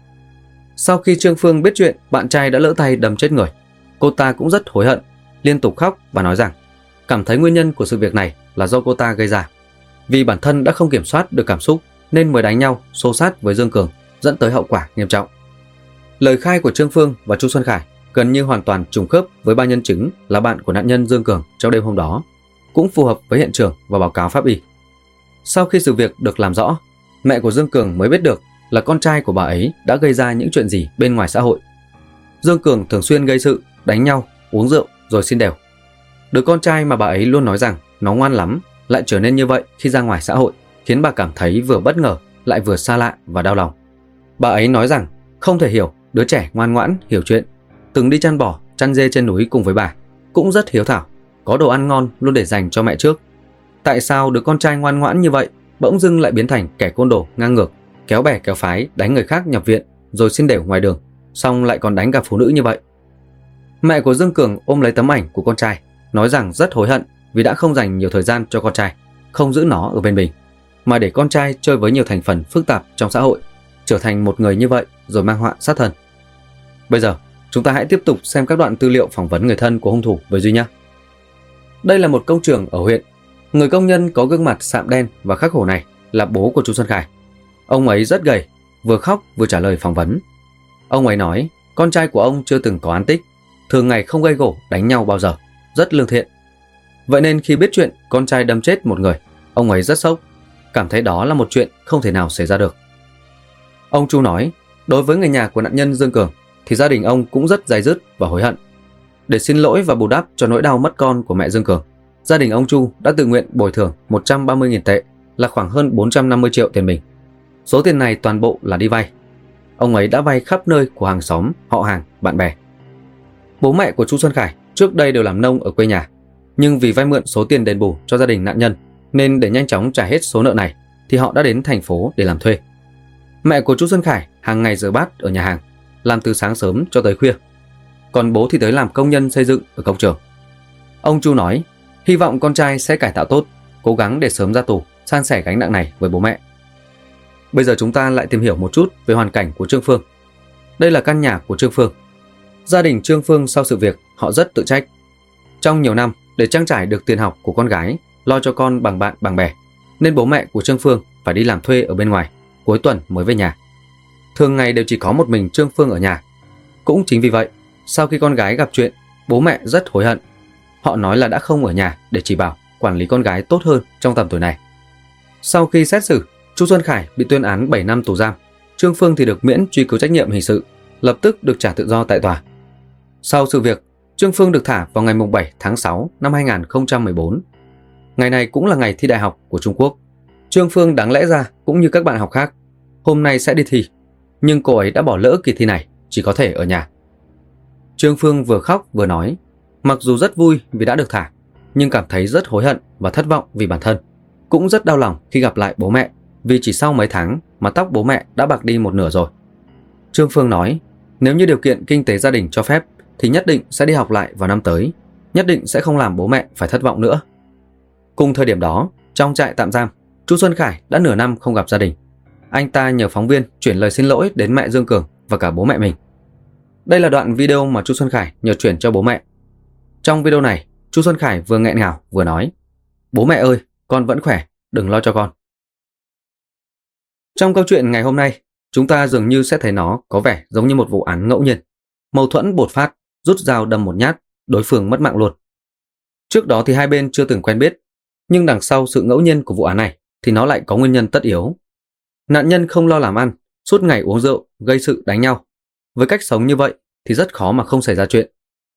Sau khi Trương Phương biết chuyện bạn trai đã lỡ tay đâm chết người, cô ta cũng rất hối hận, liên tục khóc và nói rằng cảm thấy nguyên nhân của sự việc này là do cô ta gây ra, vì bản thân đã không kiểm soát được cảm xúc nên mới đánh nhau xô sát với Dương Cường, dẫn tới hậu quả nghiêm trọng. Lời khai của Trương Phương và Chu Xuân Khải gần như hoàn toàn trùng khớp với ba nhân chứng là bạn của nạn nhân Dương Cường trong đêm hôm đó, cũng phù hợp với hiện trường và báo cáo pháp y. Sau khi sự việc được làm rõ, mẹ của Dương Cường mới biết được là con trai của bà ấy đã gây ra những chuyện gì bên ngoài xã hội. Dương Cường thường xuyên gây sự, đánh nhau, uống rượu rồi xin đều. Đứa con trai mà bà ấy luôn nói rằng nó ngoan lắm lại trở nên như vậy khi ra ngoài xã hội, khiến bà cảm thấy vừa bất ngờ lại vừa xa lạ và đau lòng. Bà ấy nói rằng không thể hiểu đứa trẻ ngoan ngoãn, hiểu chuyện, từng đi chăn bò, chăn dê trên núi cùng với bà, cũng rất hiếu thảo, có đồ ăn ngon luôn để dành cho mẹ trước. Tại sao đứa con trai ngoan ngoãn như vậy bỗng dưng lại biến thành kẻ côn đồ ngang ngược, kéo bè kéo phái đánh người khác nhập viện rồi xin đều ngoài đường, xong lại còn đánh cả phụ nữ như vậy? Mẹ của Dương Cường ôm lấy tấm ảnh của con trai, nói rằng rất hối hận vì đã không dành nhiều thời gian cho con trai, không giữ nó ở bên mình, mà để con trai chơi với nhiều thành phần phức tạp trong xã hội, trở thành một người như vậy rồi mang họa sát thân. Bây giờ, chúng ta hãy tiếp tục xem các đoạn tư liệu phỏng vấn người thân của hung thủ với Duy nhé. Đây là một công trường ở huyện. Người công nhân có gương mặt sạm đen và khắc khổ này là bố của Chu Xuân Khải. Ông ấy rất gầy, vừa khóc vừa trả lời phỏng vấn. Ông ấy nói con trai của ông chưa từng có án tích, thường ngày không gây gổ đánh nhau bao giờ, rất lương thiện. Vậy nên khi biết chuyện con trai đâm chết một người, ông ấy rất sốc, cảm thấy đó là một chuyện không thể nào xảy ra được. Ông Chu nói, đối với người nhà của nạn nhân Dương Cường thì gia đình ông cũng rất day dứt và hối hận. Để xin lỗi và bù đắp cho nỗi đau mất con của mẹ Dương Cường, gia đình ông Chu đã tự nguyện bồi thường 130.000 tệ, là khoảng hơn 450 triệu tiền mình. Số tiền này toàn bộ là đi vay. Ông ấy đã vay khắp nơi của hàng xóm, họ hàng, bạn bè. Bố mẹ của Chu Xuân Khải trước đây đều làm nông ở quê nhà, nhưng vì vay mượn số tiền đền bù cho gia đình nạn nhân nên để nhanh chóng trả hết số nợ này thì họ đã đến thành phố để làm thuê. Mẹ của Chu Xuân Khải hàng ngày rửa bát ở nhà hàng, làm từ sáng sớm cho tới khuya. Còn bố thì tới làm công nhân xây dựng ở công trường. Ông Chu nói, hy vọng con trai sẽ cải tạo tốt, cố gắng để sớm ra tù, san sẻ gánh nặng này với bố mẹ. Bây giờ chúng ta lại tìm hiểu một chút về hoàn cảnh của Trương Phương. Đây là căn nhà của Trương Phương. Gia đình Trương Phương sau sự việc họ rất tự trách. Trong nhiều năm, để trang trải được tiền học của con gái, lo cho con bằng bạn bằng bè, nên bố mẹ của Trương Phương phải đi làm thuê ở bên ngoài, cuối tuần mới về nhà. Thường ngày đều chỉ có một mình Trương Phương ở nhà. Cũng chính vì vậy, sau khi con gái gặp chuyện, bố mẹ rất hối hận. Họ nói là đã không ở nhà để chỉ bảo, quản lý con gái tốt hơn trong tầm tuổi này. Sau khi xét xử, Chu Xuân Khải bị tuyên án 7 năm tù giam. Trương Phương thì được miễn truy cứu trách nhiệm hình sự, lập tức được trả tự do tại tòa. Sau sự việc, Trương Phương được thả vào ngày 7 tháng 6 năm 2014. Ngày này cũng là ngày thi đại học của Trung Quốc. Trương Phương đáng lẽ ra cũng như các bạn học khác, hôm nay sẽ đi thi, nhưng cô ấy đã bỏ lỡ kỳ thi này, chỉ có thể ở nhà. Trương Phương vừa khóc vừa nói, mặc dù rất vui vì đã được thả, nhưng cảm thấy rất hối hận và thất vọng vì bản thân. Cũng rất đau lòng khi gặp lại bố mẹ, vì chỉ sau mấy tháng mà tóc bố mẹ đã bạc đi một nửa rồi. Trương Phương nói, nếu như điều kiện kinh tế gia đình cho phép thì nhất định sẽ đi học lại vào năm tới, nhất định sẽ không làm bố mẹ phải thất vọng nữa. Cùng thời điểm đó, trong trại tạm giam, Chu Xuân Khải đã nửa năm không gặp gia đình. Anh ta nhờ phóng viên chuyển lời xin lỗi đến mẹ Dương Cường và cả bố mẹ mình. Đây là đoạn video mà Chu Xuân Khải nhờ chuyển cho bố mẹ. Trong video này, Chu Xuân Khải vừa nghẹn ngào vừa nói, bố mẹ ơi, con vẫn khỏe, đừng lo cho con. Trong câu chuyện ngày hôm nay, chúng ta dường như sẽ thấy nó có vẻ giống như một vụ án ngẫu nhiên. Mâu thuẫn bột phát, rút dao đâm một nhát, đối phương mất mạng luôn. Trước đó thì hai bên chưa từng quen biết, nhưng đằng sau sự ngẫu nhiên của vụ án này thì nó lại có nguyên nhân tất yếu. Nạn nhân không lo làm ăn, suốt ngày uống rượu, gây sự đánh nhau. Với cách sống như vậy thì rất khó mà không xảy ra chuyện.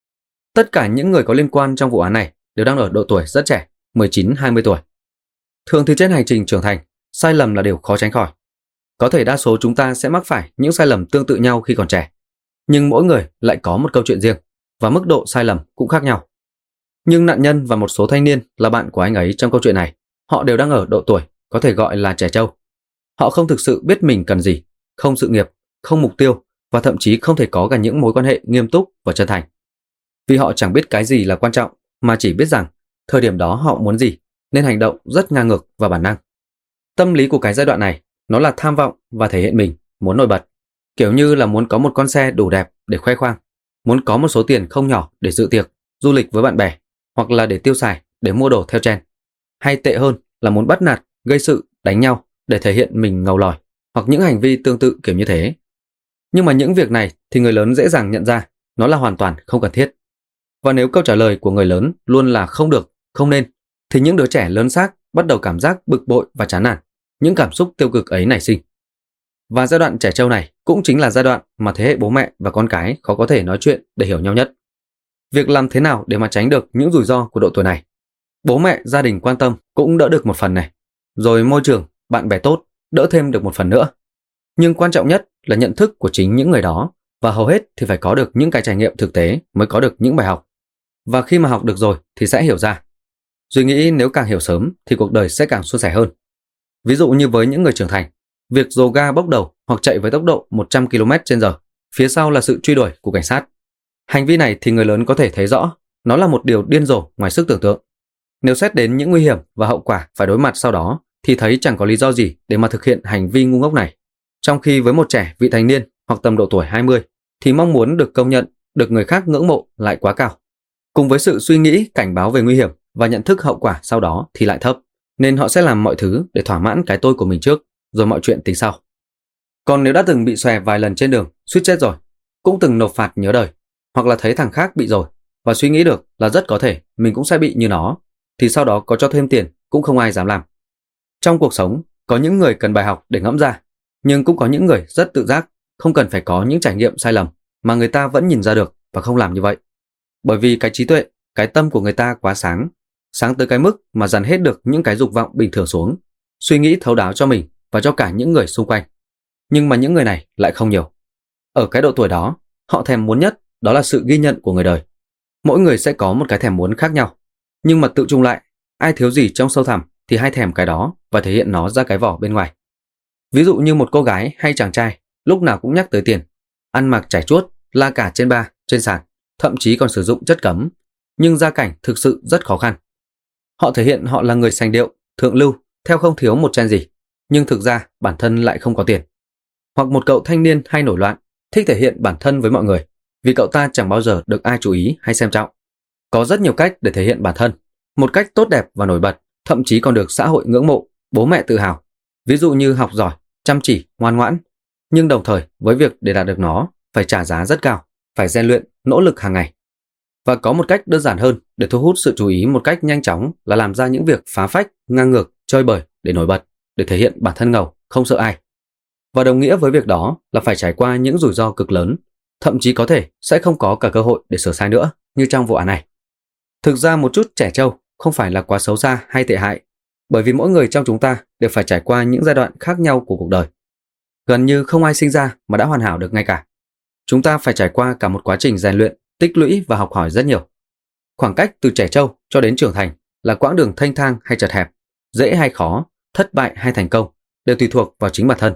Tất cả những người có liên quan trong vụ án này đều đang ở độ tuổi rất trẻ, 19-20 tuổi. Thường thì trên hành trình trưởng thành, sai lầm là điều khó tránh khỏi. Có thể đa số chúng ta sẽ mắc phải những sai lầm tương tự nhau khi còn trẻ. Nhưng mỗi người lại có một câu chuyện riêng và mức độ sai lầm cũng khác nhau. Nhưng nạn nhân và một số thanh niên là bạn của anh ấy trong câu chuyện này, họ đều đang ở độ tuổi có thể gọi là trẻ trâu. Họ không thực sự biết mình cần gì, không sự nghiệp, không mục tiêu và thậm chí không thể có cả những mối quan hệ nghiêm túc và chân thành. Vì họ chẳng biết cái gì là quan trọng mà chỉ biết rằng thời điểm đó họ muốn gì nên hành động rất ngang ngược và bản năng. Tâm lý của cái giai đoạn này nó là tham vọng và thể hiện mình, muốn nổi bật. Kiểu như là muốn có một con xe đủ đẹp để khoe khoang, muốn có một số tiền không nhỏ để dự tiệc, du lịch với bạn bè, hoặc là để tiêu xài, để mua đồ theo trend. Hay tệ hơn là muốn bắt nạt, gây sự, đánh nhau để thể hiện mình ngầu lòi, hoặc những hành vi tương tự kiểu như thế. Nhưng mà những việc này thì người lớn dễ dàng nhận ra nó là hoàn toàn không cần thiết. Và nếu câu trả lời của người lớn luôn là không được, không nên, thì những đứa trẻ lớn xác bắt đầu cảm giác bực bội và chán nản. Những cảm xúc tiêu cực ấy nảy sinh. Và giai đoạn trẻ trâu này cũng chính là giai đoạn mà thế hệ bố mẹ và con cái khó có thể nói chuyện để hiểu nhau nhất. Việc làm thế nào để mà tránh được những rủi ro của độ tuổi này? Bố mẹ, gia đình quan tâm cũng đỡ được một phần này. Rồi môi trường, bạn bè tốt đỡ thêm được một phần nữa. Nhưng quan trọng nhất là nhận thức của chính những người đó, và hầu hết thì phải có được những cái trải nghiệm thực tế mới có được những bài học. Và khi mà học được rồi thì sẽ hiểu ra. Duy nghĩ nếu càng hiểu sớm thì cuộc đời sẽ càng suôn sẻ hơn. Ví dụ như với những người trưởng thành, việc dồ ga bốc đầu hoặc chạy với tốc độ 100 km/h, phía sau là sự truy đuổi của cảnh sát. Hành vi này thì người lớn có thể thấy rõ, nó là một điều điên rồ ngoài sức tưởng tượng. Nếu xét đến những nguy hiểm và hậu quả phải đối mặt sau đó, thì thấy chẳng có lý do gì để mà thực hiện hành vi ngu ngốc này. Trong khi với một trẻ vị thành niên hoặc tầm độ tuổi 20, thì mong muốn được công nhận, được người khác ngưỡng mộ lại quá cao. Cùng với sự suy nghĩ, cảnh báo về nguy hiểm và nhận thức hậu quả sau đó thì lại thấp. Nên họ sẽ làm mọi thứ để thỏa mãn cái tôi của mình trước, rồi mọi chuyện tính sau. Còn nếu đã từng bị xòe vài lần trên đường, suýt chết rồi, cũng từng nộp phạt nhớ đời, hoặc là thấy thằng khác bị rồi, và suy nghĩ được là rất có thể mình cũng sẽ bị như nó, thì sau đó có cho thêm tiền cũng không ai dám làm. Trong cuộc sống, có những người cần bài học để ngẫm ra, nhưng cũng có những người rất tự giác, không cần phải có những trải nghiệm sai lầm, mà người ta vẫn nhìn ra được và không làm như vậy. Bởi vì cái trí tuệ, cái tâm của người ta quá sáng tới cái mức mà dằn hết được những cái dục vọng bình thường xuống, suy nghĩ thấu đáo cho mình và cho cả những người xung quanh. Nhưng mà những người này lại không nhiều. Ở cái độ tuổi đó, họ thèm muốn nhất đó là sự ghi nhận của người đời. Mỗi người sẽ có một cái thèm muốn khác nhau, nhưng mà tự chung lại, ai thiếu gì trong sâu thẳm thì hay thèm cái đó và thể hiện nó ra cái vỏ bên ngoài. Ví dụ như một cô gái hay chàng trai lúc nào cũng nhắc tới tiền, ăn mặc trải chuốt, la cả trên bar, trên sàn, thậm chí còn sử dụng chất cấm, nhưng gia cảnh thực sự rất khó khăn. Họ thể hiện họ là người sành điệu, thượng lưu, theo không thiếu một chen gì, nhưng thực ra bản thân lại không có tiền. Hoặc một cậu thanh niên hay nổi loạn, thích thể hiện bản thân với mọi người, vì cậu ta chẳng bao giờ được ai chú ý hay xem trọng. Có rất nhiều cách để thể hiện bản thân, một cách tốt đẹp và nổi bật, thậm chí còn được xã hội ngưỡng mộ, bố mẹ tự hào. Ví dụ như học giỏi, chăm chỉ, ngoan ngoãn, nhưng đồng thời với việc để đạt được nó, phải trả giá rất cao, phải rèn luyện, nỗ lực hàng ngày. Và có một cách đơn giản hơn để thu hút sự chú ý một cách nhanh chóng là làm ra những việc phá phách, ngang ngược, chơi bời để nổi bật, để thể hiện bản thân ngầu, không sợ ai. Và đồng nghĩa với việc đó là phải trải qua những rủi ro cực lớn, thậm chí có thể sẽ không có cả cơ hội để sửa sai nữa, như trong vụ án này. Thực ra một chút trẻ trâu không phải là quá xấu xa hay tệ hại, bởi vì mỗi người trong chúng ta đều phải trải qua những giai đoạn khác nhau của cuộc đời. Gần như không ai sinh ra mà đã hoàn hảo được ngay cả. Chúng ta phải trải qua cả một quá trình rèn luyện, tích lũy và học hỏi rất nhiều. Khoảng cách từ trẻ trâu cho đến trưởng thành là quãng đường thênh thang hay chật hẹp, dễ hay khó, thất bại hay thành công, đều tùy thuộc vào chính bản thân.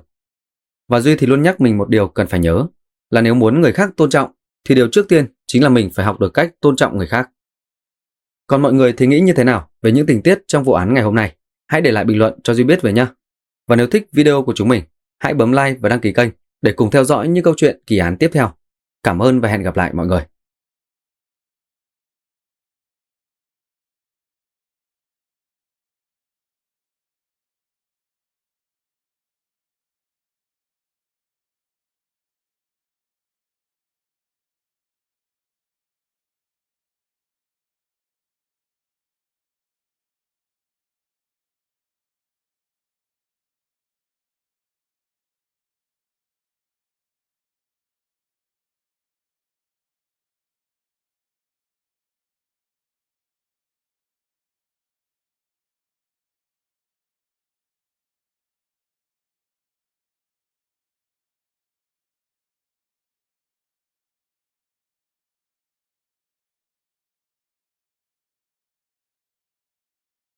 Và Duy thì luôn nhắc mình một điều cần phải nhớ, là nếu muốn người khác tôn trọng thì điều trước tiên chính là mình phải học được cách tôn trọng người khác. Còn mọi người thì nghĩ như thế nào về những tình tiết trong vụ án ngày hôm nay? Hãy để lại bình luận cho Duy biết với nhé. Và nếu thích video của chúng mình, hãy bấm like và đăng ký kênh để cùng theo dõi những câu chuyện kỳ án tiếp theo. Cảm ơn và hẹn gặp lại mọi người.